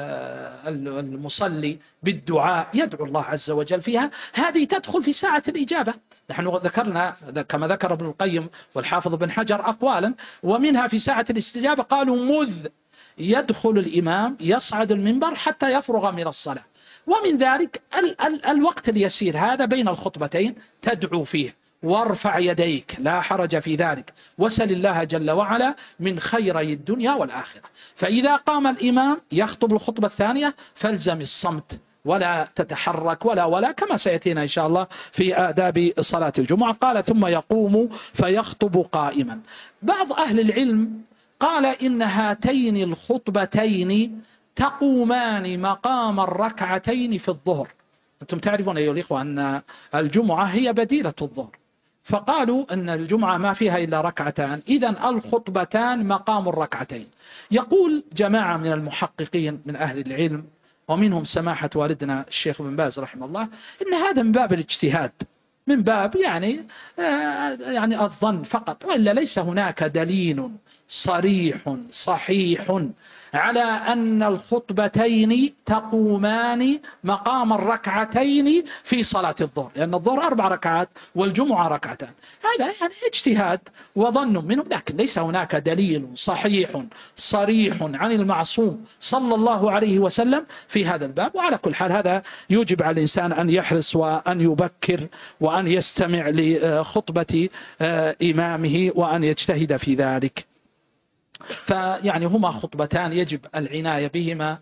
المصلي بالدعاء يدعو الله عز وجل فيها، هذه تدخل في ساعة الإجابة. نحن ذكرنا كما ذكر ابن القيم والحافظ بن حجر أقوالا، ومنها في ساعة الاستجابة قالوا مذ يدخل الإمام يصعد المنبر حتى يفرغ من الصلاة. ومن ذلك ال ال الوقت اليسير هذا بين الخطبتين تدعو فيه وارفع يديك، لا حرج في ذلك، وسل الله جل وعلا من خيري الدنيا والآخرة. فإذا قام الإمام يخطب الخطبة الثانية فالزم الصمت ولا تتحرك ولا ولا كما سيأتينا إن شاء الله في آداب صلاة الجمعة. قال ثم يقوم فيخطب قائما. بعض أهل العلم قال إن هاتين الخطبتين تقومان مقام الركعتين في الظهر. أنتم تعرفون أيها الإخوة أن الجمعة هي بديلة الظهر، فقالوا أن الجمعة ما فيها إلا ركعتان، إذن الخطبتان مقام الركعتين. يقول جماعة من المحققين من أهل العلم ومنهم سماحة والدنا الشيخ بن باز رحمه الله إن هذا من باب الاجتهاد، من باب يعني يعني الظن فقط، وإلا ليس هناك دليل صريح صحيح على أن الخطبتين تقومان مقام الركعتين في صلاة الظهر، لأن الظهر أربع ركعات والجمعة ركعتان. هذا يعني اجتهاد وظن منه، لكن ليس هناك دليل صحيح صريح عن المعصوم صلى الله عليه وسلم في هذا الباب. وعلى كل حال هذا يوجب على الإنسان أن يحرص وأن يبكر وأن يستمع لخطبة إمامه وأن يجتهد في ذلك. فيعني هما خطبتان يجب العناية بهما،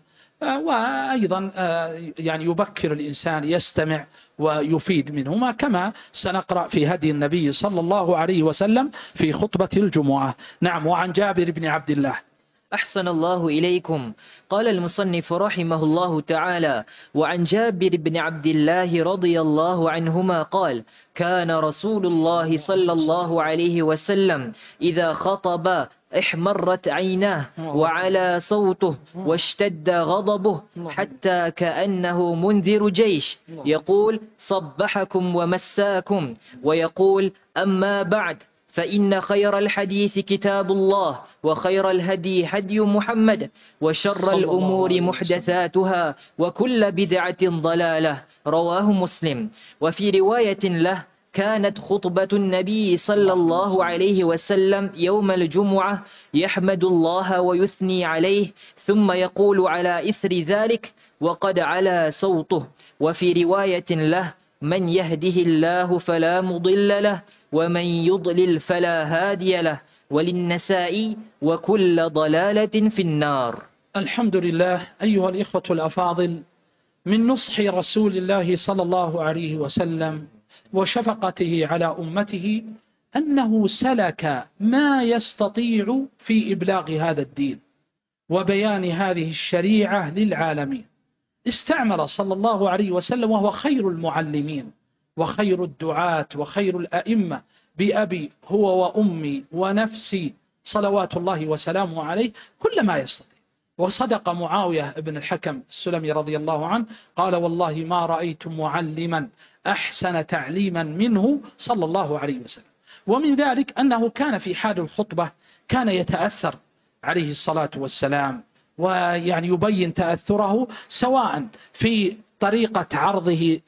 وأيضا يعني يبكر الإنسان يستمع ويفيد منهما، كما سنقرأ في هدي النبي صلى الله عليه وسلم في خطبة الجمعة. نعم. وعن جابر بن عبد الله. أحسن الله إليكم. قال المصنف رحمه الله تعالى: وعن جابر بن عبد الله رضي الله عنهما قال: كان رسول الله صلى الله عليه وسلم إذا خطب احمرت عيناه وعلى صوته واشتد غضبه حتى كأنه منذر جيش، يقول: صبحكم ومساكم، ويقول: أما بعد، فإن خير الحديث كتاب الله، وخير الهدي هدي محمد، وشر الأمور محدثاتها، وكل بدعة ضلالة. رواه مسلم. وفي رواية له: كانت خطبة النبي صلى الله عليه وسلم يوم الجمعة يحمد الله ويثني عليه، ثم يقول على إثر ذلك: وقد علا صوته. وفي رواية له: من يهده الله فلا مضل له، ومن يضلل فلا هادي له. وللنسائي: وكل ضلالة في النار. الحمد لله. أيها الإخوة الأفاضل، من نصح رسول الله صلى الله عليه وسلم وشفقته على أمته أنه سلك ما يستطيع في إبلاغ هذا الدين وبيان هذه الشريعة للعالمين. استعمل صلى الله عليه وسلم وهو خير المعلمين وخير الدعاة وخير الأئمة بأبي هو وأمي ونفسي صلوات الله وسلامه عليه كل ما يستطيع. وصدق معاوية بن الحكم السلمي رضي الله عنه، قال: والله ما رأيت معلما أحسن تعليما منه صلى الله عليه وسلم. ومن ذلك أنه كان في حال الخطبة كان يتأثر عليه الصلاة والسلام، ويعني يبين تأثره سواء في طريقة عرضه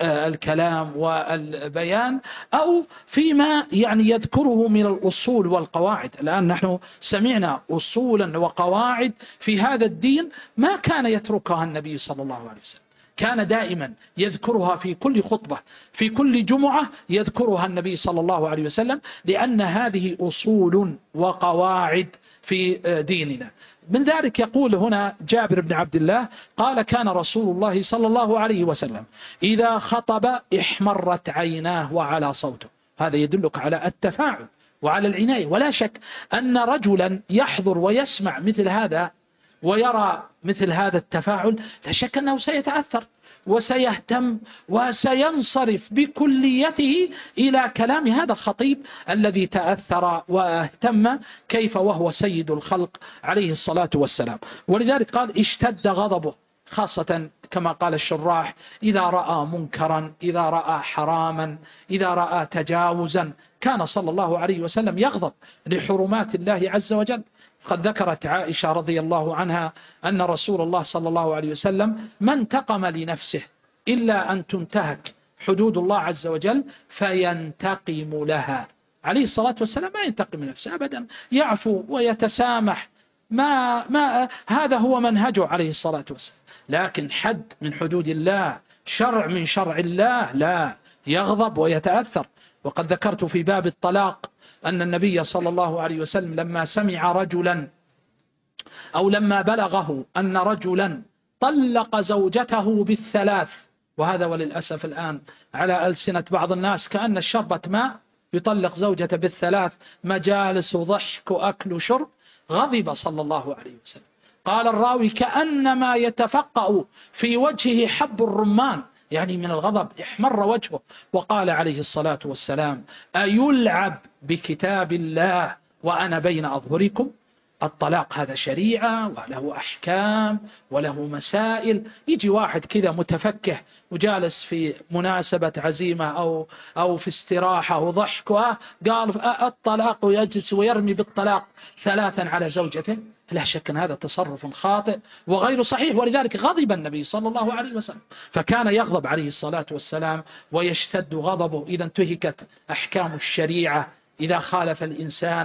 للكلام والبيان أو فيما يعني يذكره من الأصول والقواعد. الآن نحن سمعنا أصولا وقواعد في هذا الدين ما كان يتركها النبي صلى الله عليه وسلم، كان دائما يذكرها في كل خطبة، في كل جمعة يذكرها النبي صلى الله عليه وسلم، لأن هذه أصول وقواعد في ديننا. من ذلك يقول هنا جابر بن عبد الله قال: كان رسول الله صلى الله عليه وسلم إذا خطب احمرت عيناه وعلى صوته. هذا يدلك على التفاعل وعلى العناية. ولا شك أن رجلا يحضر ويسمع مثل هذا ويرى مثل هذا التفاعل لا شك أنه سيتأثر وسيهتم وسينصرف بكليته إلى كلام هذا الخطيب الذي تأثر واهتم كيف وهو سيد الخلق عليه الصلاة والسلام. ولذلك قال: اشتد غضبه، خاصة كما قال الشراح إذا رأى منكرا، إذا رأى حراما، إذا رأى تجاوزا، كان صلى الله عليه وسلم يغضب لحرمات الله عز وجل. قد ذكرت عائشة رضي الله عنها أن رسول الله صلى الله عليه وسلم ما انتقم لنفسه إلا أن تنتهك حدود الله عز وجل فينتقم لها. عليه الصلاة والسلام ما ينتقم لنفسه أبدا، يعفو ويتسامح، ما ما هذا هو منهجه عليه الصلاة والسلام. لكن حد من حدود الله، شرع من شرع الله، لا، يغضب ويتأثر. وقد ذكرت في باب الطلاق أن النبي صلى الله عليه وسلم لما سمع رجلا أو لما بلغه أن رجلا طلق زوجته بالثلاث، وهذا وللأسف الآن على ألسنة بعض الناس كأن الشربة ماء يطلق زوجته بالثلاث، مجالس وضحك وأكل وشرب، غضب صلى الله عليه وسلم. قال الراوي: كأنما يتفقأ في وجهه حب الرمان، يعني من الغضب احمر وجهه، وقال عليه الصلاة والسلام: أيلعب بكتاب الله وأنا بين أظهركم؟ الطلاق هذا شريعة وله أحكام وله مسائل. يجي واحد كذا متفكه وجالس في مناسبة عزيمة أو أو في استراحة وضحك قال الطلاق، ويجلس ويرمي بالطلاق ثلاثا على زوجته. لا شك أن هذا تصرف خاطئ وغير صحيح، ولذلك غضب النبي صلى الله عليه وسلم، فكان يغضب عليه الصلاة والسلام ويشتد غضبه إذا انتهكت أحكام الشريعة، إذا خالف الإنسان،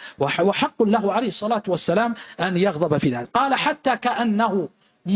وحق له عليه الصلاة والسلام أن يغضب في ذلك. قال: حتى كأنه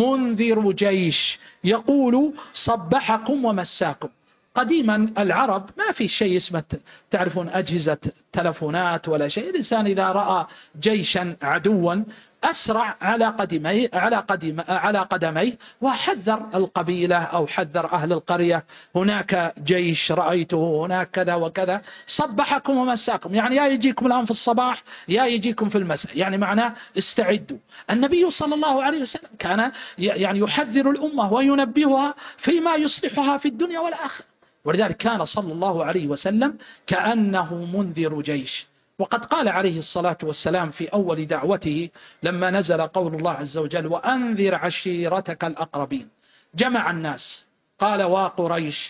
منذر جيش يقول صبحكم ومساكم. قديما العرب ما في شيء اسمه تعرفون أجهزة تلفونات ولا شيء. الإنسان إذا رأى جيشا عدوا أسرع على قدميه على قدم على قدميه وحذر القبيلة أو حذر أهل القرية: هناك جيش رأيته هناك كذا وكذا، صبحكم ومساكم، يعني يا يجيكم الآن في الصباح يا يجيكم في المساء، يعني معناه استعدوا. النبي صلى الله عليه وسلم كان يعني يحذر الأمة وينبهها فيما يصلحها في الدنيا والآخرة، ولذلك كان صلى الله عليه وسلم كأنه منذر جيش. وقد قال عليه الصلاة والسلام في أول دعوته لما نزل قول الله عز وجل: وأنذر عشيرتك الأقربين، جمع الناس، قال: وقريش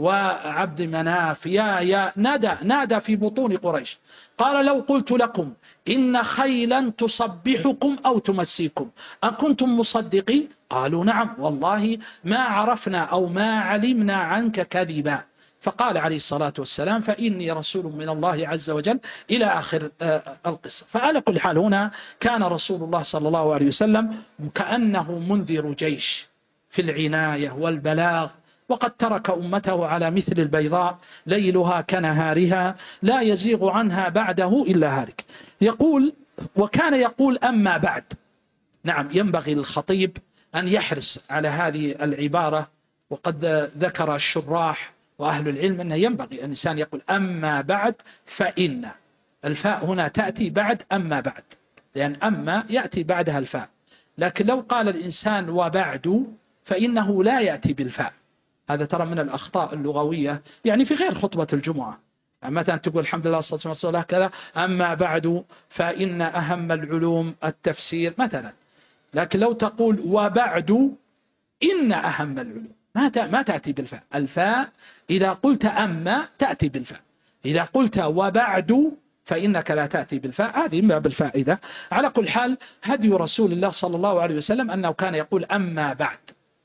وعبد مناف يا يا نادى نادى في بطون قريش، قال: لو قلت لكم إن خيلا تصبحكم أو تمسيكم أكنتم مصدقين؟ قالوا: نعم والله ما عرفنا أو ما علمنا عنك كذبا. فقال عليه الصلاة والسلام: فإني رسول من الله عز وجل، إلى آخر القصة. فعلى كل حال هنا كان رسول الله صلى الله عليه وسلم كأنه منذر جيش في العناية والبلاغ، وقد ترك أمته على مثل البيضاء ليلها كنهارها لا يزيغ عنها بعده إلا هالك. يقول: وكان يقول أما بعد. نعم، ينبغي للخطيب أن يحرص على هذه العبارة، وقد ذكر الشراح وأهل العلم أنه ينبغي أن الإنسان يقول أما بعد، فإن الفاء هنا تأتي بعد أما بعد، لأن أما يأتي بعدها الفاء. لكن لو قال الإنسان وبعد فإنه لا يأتي بالفاء. هذا ترى من الأخطاء اللغوية، يعني في غير خطبة الجمعة، يعني مثلا تقول الحمد لله والصلاة والسلام كذا، أما بعد فإن أهم العلوم التفسير مثلا. لكن لو تقول وبعد إن أهم العلوم ما ما تأتي بالفاء. الفاء إذا قلت أما تأتي بالفاء، إذا قلت وبعد فإنك لا تأتي بالفاء، هذه ما بالفائدة. على كل حال هدي رسول الله صلى الله عليه وسلم أنه كان يقول أما بعد.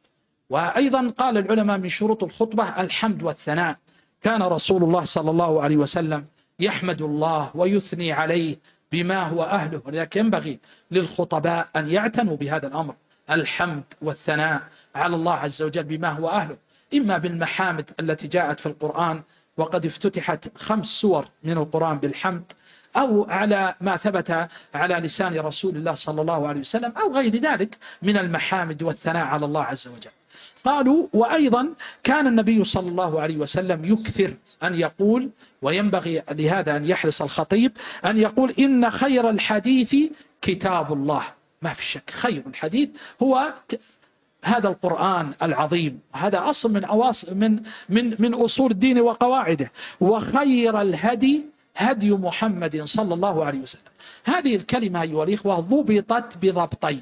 وأيضا قال العلماء من شروط الخطبة الحمد والثناء، كان رسول الله صلى الله عليه وسلم يحمد الله ويثني عليه بما هو أهله، ولذلك ينبغي للخطباء أن يعتنوا بهذا الأمر، الحمد والثناء على الله عز وجل بما هو أهله، إما بالمحامد التي جاءت في القرآن، وقد افتتحت خمس سور من القرآن بالحمد، أو على ما ثبت على لسان رسول الله صلى الله عليه وسلم، أو غير ذلك من المحامد والثناء على الله عز وجل. قالوا: وأيضا كان النبي صلى الله عليه وسلم يكثر أن يقول، وينبغي لهذا أن يحرص الخطيب أن يقول: إن خير الحديث كتاب الله. ما في شك خير الحديث هو هذا القرآن العظيم، هذا أصل من أواص من من من أصول الدين وقواعده. وخير الهدي هدي محمد صلى الله عليه وسلم. هذه الكلمة أيها الإخوة ضبطت بضبطين.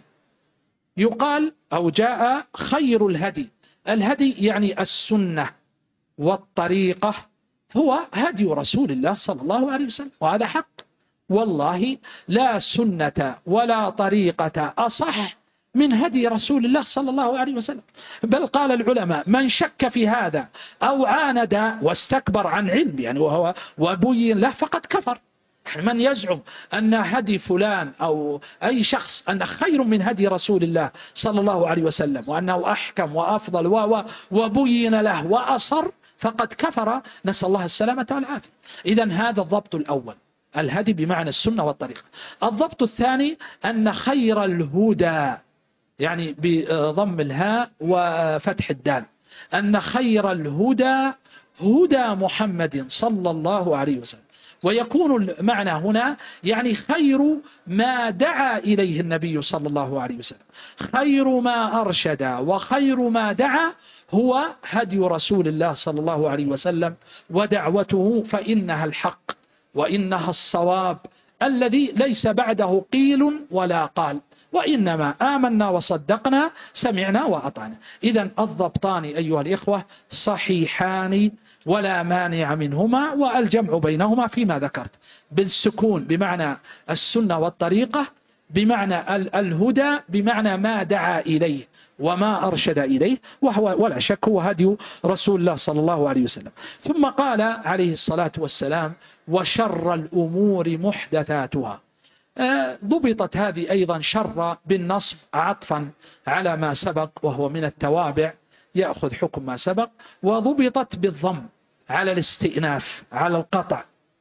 يقال أو جاء خير الهدي، الهدي يعني السنة والطريقة، هو هدي رسول الله صلى الله عليه وسلم، وهذا حق. والله لا سنة ولا طريقة أصح من هدي رسول الله صلى الله عليه وسلم. بل قال العلماء: من شك في هذا أو عاند واستكبر عن علم يعني وهو وبين له فقد كفر. من يزعم أن هدي فلان أو أي شخص أن خير من هدي رسول الله صلى الله عليه وسلم وأنه أحكم وأفضل وبين له وأصر فقد كفر، نسأل الله السلامة والعافية. إذن هذا الضبط الأول، الهدي بمعنى السنة والطريقة. الضبط الثاني أن خير الهدى، يعني بضم الهاء وفتح الدال، أن خير الهدى هدى محمد صلى الله عليه وسلم. ويكون المعنى هنا يعني خير ما دعا إليه النبي صلى الله عليه وسلم، خير ما أرشد وخير ما دعا هو هدي رسول الله صلى الله عليه وسلم ودعوته، فإنها الحق وإنها الصواب الذي ليس بعده قيل ولا قال، وإنما آمنا وصدقنا سمعنا وأطعنا. إذن الضبطان أيها الإخوة صحيحان ولا مانع منهما، والجمع بينهما فيما ذكرت بالسكون بمعنى السنة والطريقة، بمعنى الهدى بمعنى ما دعا إليه وما أرشد إليه، وهو ولا شك هو هدي رسول الله صلى الله عليه وسلم. ثم قال عليه الصلاة والسلام وشر الأمور محدثاتها. ضبطت هذه أيضا شر بالنصب عطفا على ما سبق وهو من التوابع يأخذ حكم ما سبق، وضبطت بالضم على الاستئناف على القطع.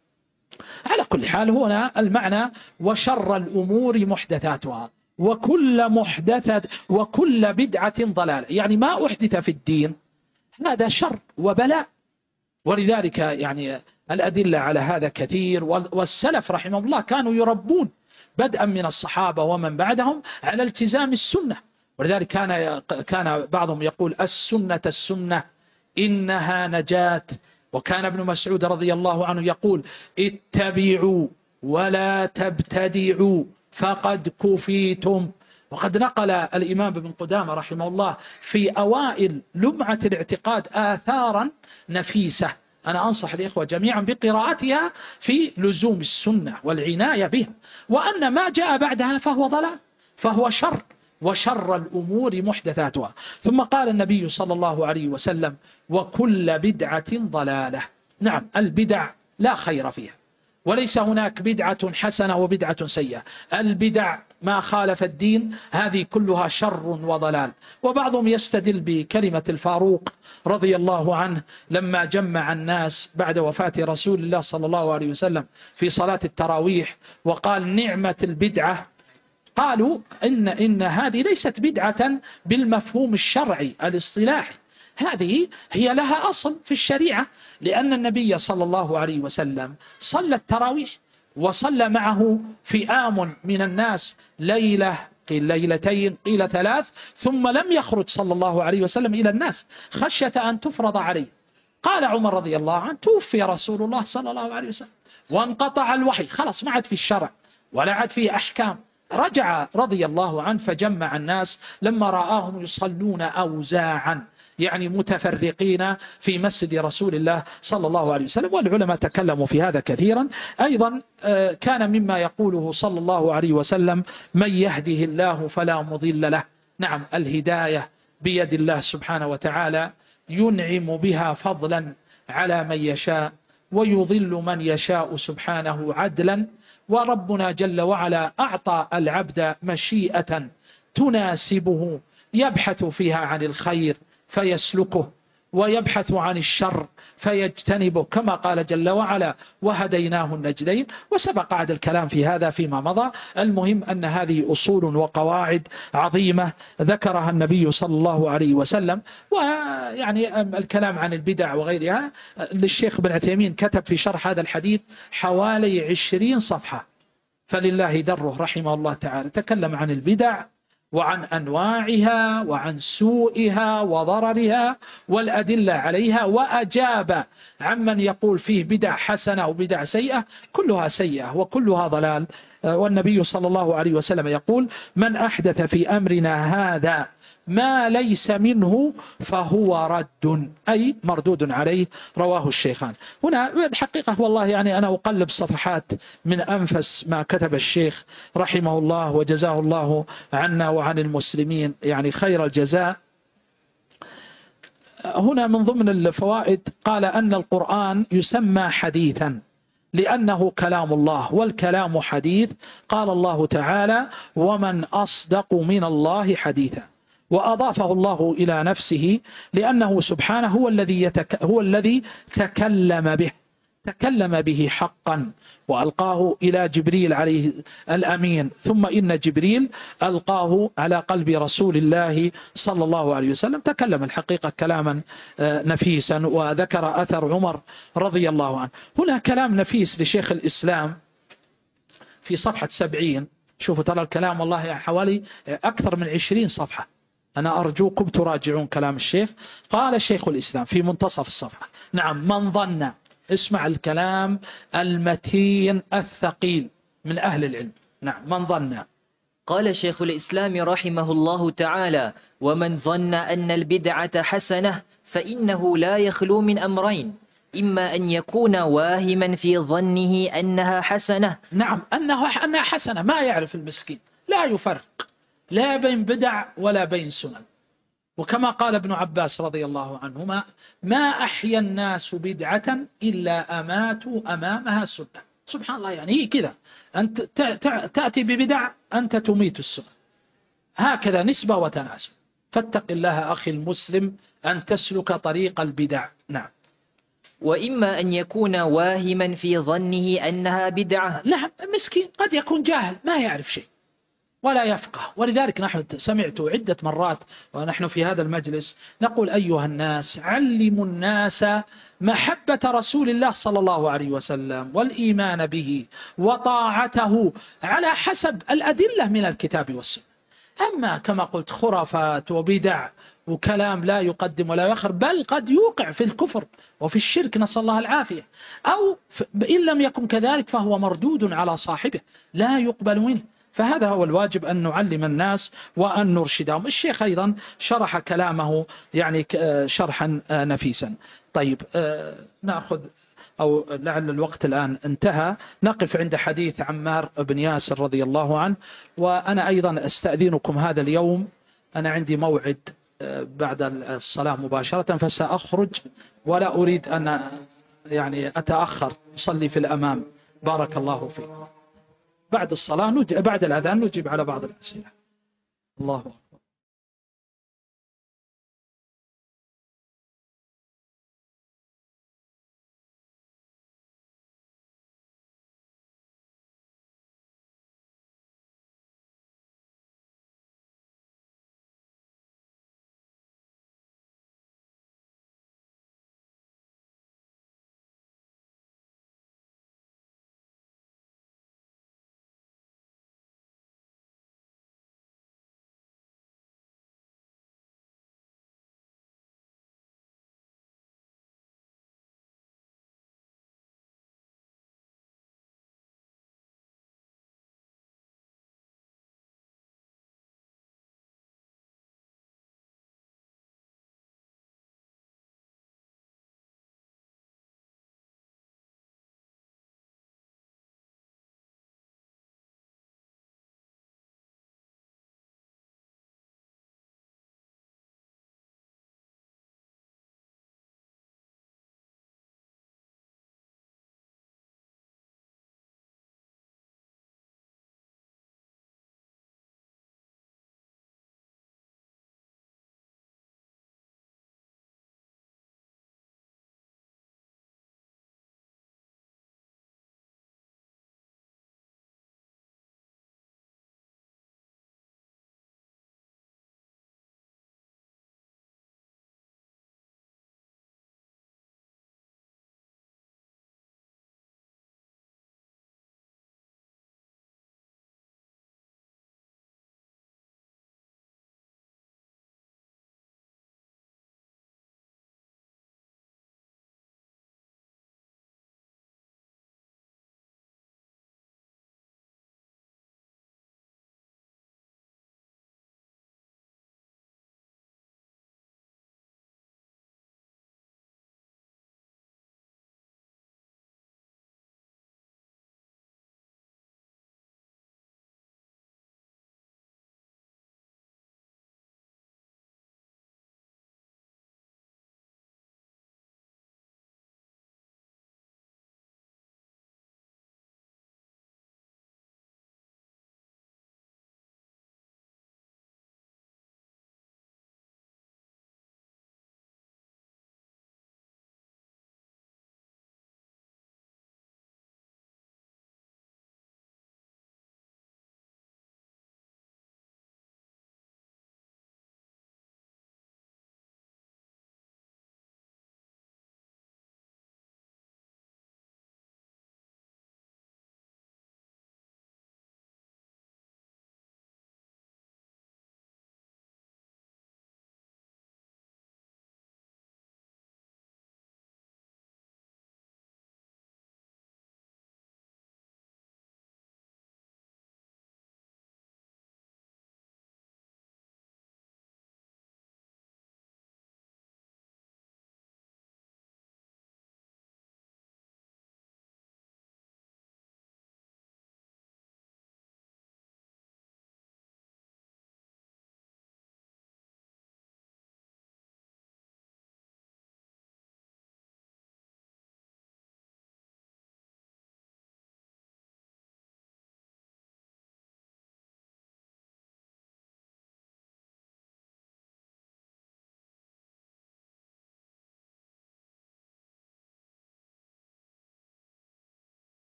على كل حال هنا المعنى وشر الأمور محدثاتها، وكل محدثة وكل بدعة ضلالة، يعني ما أحدث في الدين هذا شر وبلاء. ولذلك يعني الأدلة على هذا كثير، والسلف رحمه الله كانوا يربون بدءا من الصحابة ومن بعدهم على التزام السنة. ولذلك كان كان بعضهم يقول السنة السنة إنها نجاة، وكان ابن مسعود رضي الله عنه يقول اتبعوا ولا تبتدعوا فقد كفيتم. وقد نقل الإمام ابن قدامة رحمه الله في أوائل لمعة الاعتقاد آثارا نفيسة، أنا أنصح الإخوة جميعا بقراءتها في لزوم السنة والعناية بها، وأن ما جاء بعدها فهو ضلال فهو شر، وشر الأمور محدثاتها. ثم قال النبي صلى الله عليه وسلم وكل بدعة ضلالة. نعم البدع لا خير فيها، وليس هناك بدعة حسنة وبدعة سيئة، البدع ما خالف الدين هذه كلها شر وضلال. وبعضهم يستدل بكلمة الفاروق رضي الله عنه لما جمع الناس بعد وفاة رسول الله صلى الله عليه وسلم في صلاة التراويح وقال نعمة البدعة. قالوا إن, إن هذه ليست بدعة بالمفهوم الشرعي الاصطلاحي، هذه هي لها أصل في الشريعة، لأن النبي صلى الله عليه وسلم صلى التراويح وصلى معه فئام من الناس ليلة قيل ليلتين قيل ثلاث، ثم لم يخرج صلى الله عليه وسلم إلى الناس خشية أن تفرض عليه. قال عمر رضي الله عنه توفي رسول الله صلى الله عليه وسلم وانقطع الوحي، خلاص ما عاد في الشرع ولا عاد فيه أحكام. رجع رضي الله عنه فجمع الناس لما رآهم يصلون أوزاعا يعني متفرقين في مسجد رسول الله صلى الله عليه وسلم، والعلماء تكلموا في هذا كثيرا. أيضا كان مما يقوله صلى الله عليه وسلم من يهده الله فلا مضل له. نعم الهداية بيد الله سبحانه وتعالى، ينعم بها فضلا على من يشاء ويضل من يشاء سبحانه عدلا. وربنا جل وعلا أعطى العبد مشيئة تناسبه، يبحث فيها عن الخير فيسلكه ويبحث عن الشر فيجتنبه، كما قال جل وعلا وهديناه النجدين. وسبق عاد الكلام في هذا فيما مضى. المهم أن هذه أصول وقواعد عظيمة ذكرها النبي صلى الله عليه وسلم. ويعني الكلام عن البدع وغيرها للشيخ بن عثيمين كتب في شرح هذا الحديث حوالي عشرين صفحة، فلله دره رحمه الله تعالى، تكلم عن البدع وعن أنواعها وعن سوءها وضررها والأدلة عليها، وأجاب عمن يقول فيه بدع حسنة وبدع سيئة، كلها سيئة وكلها ضلال. والنبي صلى الله عليه وسلم يقول من أحدث في أمرنا هذا ما ليس منه فهو رد، أي مردود عليه، رواه الشيخان. هنا الحقيقة والله يعني أنا أقلب صفحات من أنفس ما كتب الشيخ رحمه الله وجزاه الله عنا وعن المسلمين يعني خير الجزاء. هنا من ضمن الفوائد قال أن القرآن يسمى حديثا لأنه كلام الله، والكلام حديث. قال الله تعالى ومن أصدق من الله حديثا، وأضافه الله إلى نفسه لأنه سبحانه هو الذي يتك... هو الذي تكلم به تكلم به حقا وألقاه إلى جبريل عليه الأمين، ثم إن جبريل ألقاه على قلب رسول الله صلى الله عليه وسلم. تكلم الحقيقة كلاما نفيسا، وذكر أثر عمر رضي الله عنه. هنا كلام نفيس لشيخ الإسلام في صفحة سبعين. شوفوا ترى الكلام والله يعني حوالي أكثر من عشرين صفحة. أنا أرجوكم تراجعون كلام الشيخ. قال شيخ الإسلام في منتصف الصفحة: نعم، من ظن، اسمع الكلام المتين الثقيل من أهل العلم، نعم، من ظن. قال شيخ الإسلام رحمه الله تعالى: ومن ظن أن البدعة حسنة فإنه لا يخلو من أمرين: إما أن يكون واهما في ظنه أنها حسنة. نعم، أنها أنها حسنة، ما يعرف المسكين، لا يفرق لا بين بدع ولا بين سنن. وكما قال ابن عباس رضي الله عنهما: ما أحيا الناس بدعة إلا أماتوا أمامها سنة. سبحان الله، يعني هي كذا، أنت تأتي ببدع أنت تميت السنة، هكذا نسبة وتناسب. فاتق الله أخي المسلم أن تسلك طريق البدع. نعم. وإما أن يكون واهما في ظنه أنها بدعة. نعم، مسكين قد يكون جاهل ما يعرف شيء ولا يفقه. ولذلك نحن سمعت عدة مرات ونحن في هذا المجلس نقول: أيها الناس، علموا الناس محبة رسول الله صلى الله عليه وسلم والإيمان به وطاعته على حسب الأدلة من الكتاب والسنة. أما كما قلت خرافات وبدع وكلام لا يقدم ولا يؤخر، بل قد يوقع في الكفر وفي الشرك، نسأل الله العافية، أو إن لم يكن كذلك فهو مردود على صاحبه لا يقبل منه. فهذا هو الواجب، أن نعلم الناس وأن نرشدهم. الشيخ أيضا شرح كلامه يعني شرحا نفيسا. طيب، نأخذ، أو لعل الوقت الآن انتهى، نقف عند حديث عمار بن ياسر رضي الله عنه. وأنا أيضا أستأذنكم هذا اليوم، أنا عندي موعد بعد الصلاة مباشرة فسأخرج، ولا أريد أن يعني أتأخر، أصلي في الأمام. بارك الله فيك. بعد الصلاة نج... بعد الأذان نجيب على بعض الأسئلة. الله أكبر.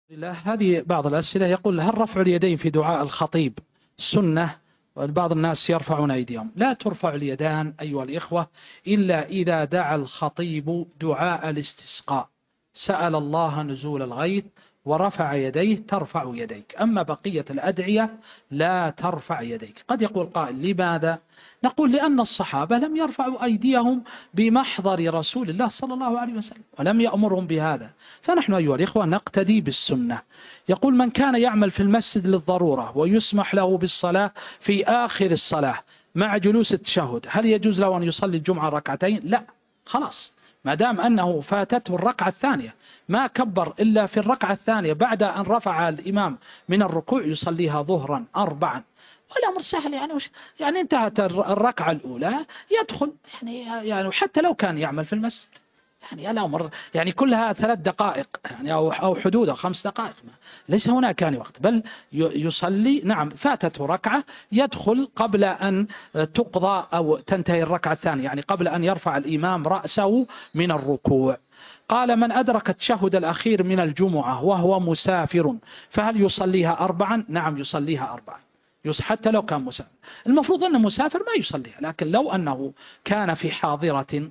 هذه بعض الأسئلة. يقول: هل رفع اليدين في دعاء الخطيب سنة؟ بعض الناس يرفعون أيديهم. لا ترفع اليدان أيها الإخوة إلا إذا دعا الخطيب دعاء الاستسقاء، سأل الله نزول الغيث ورفع يديه، ترفع يديك. أما بقية الأدعية لا ترفع يديك. قد يقول قائل: لماذا؟ نقول: لأن الصحابة لم يرفعوا أيديهم بمحضر رسول الله صلى الله عليه وسلم ولم يأمرهم بهذا، فنحن أيها الإخوة نقتدي بالسنة. يقول: من كان يعمل في المسجد للضرورة ويسمح له بالصلاة في آخر الصلاة مع جلوس التشهد، هل يجوز له أن يصلي الجمعة ركعتين؟ لا، خلاص، ما دام أنه فاتته الركعة الثانية، ما كبر إلا في الركعة الثانية بعد أن رفع الإمام من الركوع، يصليها ظهرا أربعا، والأمر سهل. يعني وش يعني انتهت الركعة الأولى يدخل، يعني يعني حتى لو كان يعمل في المسجد، يعني الأمر يعني كلها ثلاث دقائق يعني أو أو حدودها خمس دقائق، ليس هناك كان وقت، بل يصلي. نعم، فاتته ركعة يدخل قبل أن تقضى أو تنتهي الركعة الثانية، يعني قبل أن يرفع الإمام رأسه من الركوع. قال: من أدرك التشهد الأخير من الجمعة وهو مسافر فهل يصليها أربعا؟ نعم، يصليها أربعا، حتى لو كان مسافر. المفروض أن مسافر ما يصليها، لكن لو أنه كان في حاضرة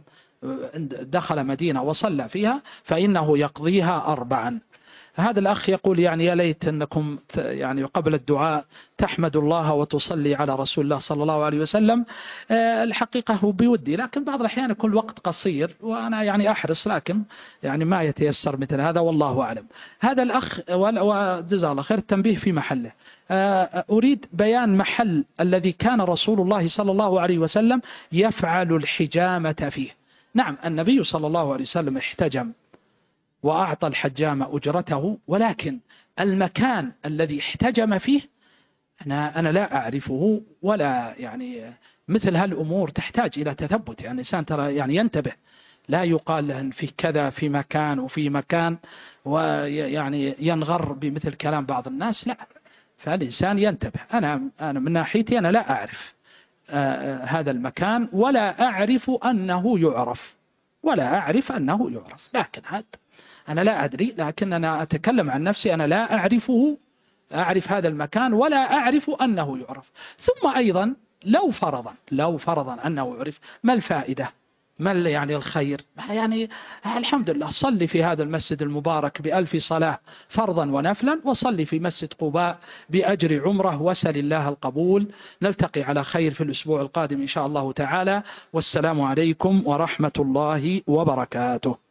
دخل مدينة وصلى فيها فإنه يقضيها أربعا. هذا الأخ يقول: يعني يا ليت أنكم يعني قبل الدعاء تحمد الله وتصلي على رسول الله صلى الله عليه وسلم. الحقيقة هو بودي، لكن بعض الأحيان يكون الوقت قصير وأنا يعني أحرص، لكن يعني ما يتيسر مثل هذا، والله أعلم. هذا الأخ وجزاه الله خير التنبيه في محله. أريد بيان محل الذي كان رسول الله صلى الله عليه وسلم يفعل الحجامة فيه. نعم، النبي صلى الله عليه وسلم احتجم وأعطى الحجام أجرته، ولكن المكان الذي احتجم فيه أنا أنا لا أعرفه، ولا يعني مثل هالأمور تحتاج إلى تثبت. يعني الإنسان ترى يعني ينتبه، لا يقال له في كذا في مكان وفي مكان ويعني ينغر بمثل كلام بعض الناس، لا، فالإنسان ينتبه. أنا أنا من ناحيتي أنا لا أعرف آه هذا المكان، ولا أعرف أنه يعرف، ولا أعرف أنه يعرف، لكن هذا أنا لا أدري، لكن أنا أتكلم عن نفسي، أنا لا أعرفه، أعرف هذا المكان ولا أعرف أنه يعرف. ثم أيضا لو فرضا لو فرضا أنه يعرف، ما الفائدة؟ ما يعني الخير؟ يعني الحمد لله، صلي في هذا المسجد المبارك بألف صلاة فرضا ونفلا، وصلي في مسجد قباء بأجر عمره، وسل الله القبول. نلتقي على خير في الأسبوع القادم إن شاء الله تعالى، والسلام عليكم ورحمة الله وبركاته.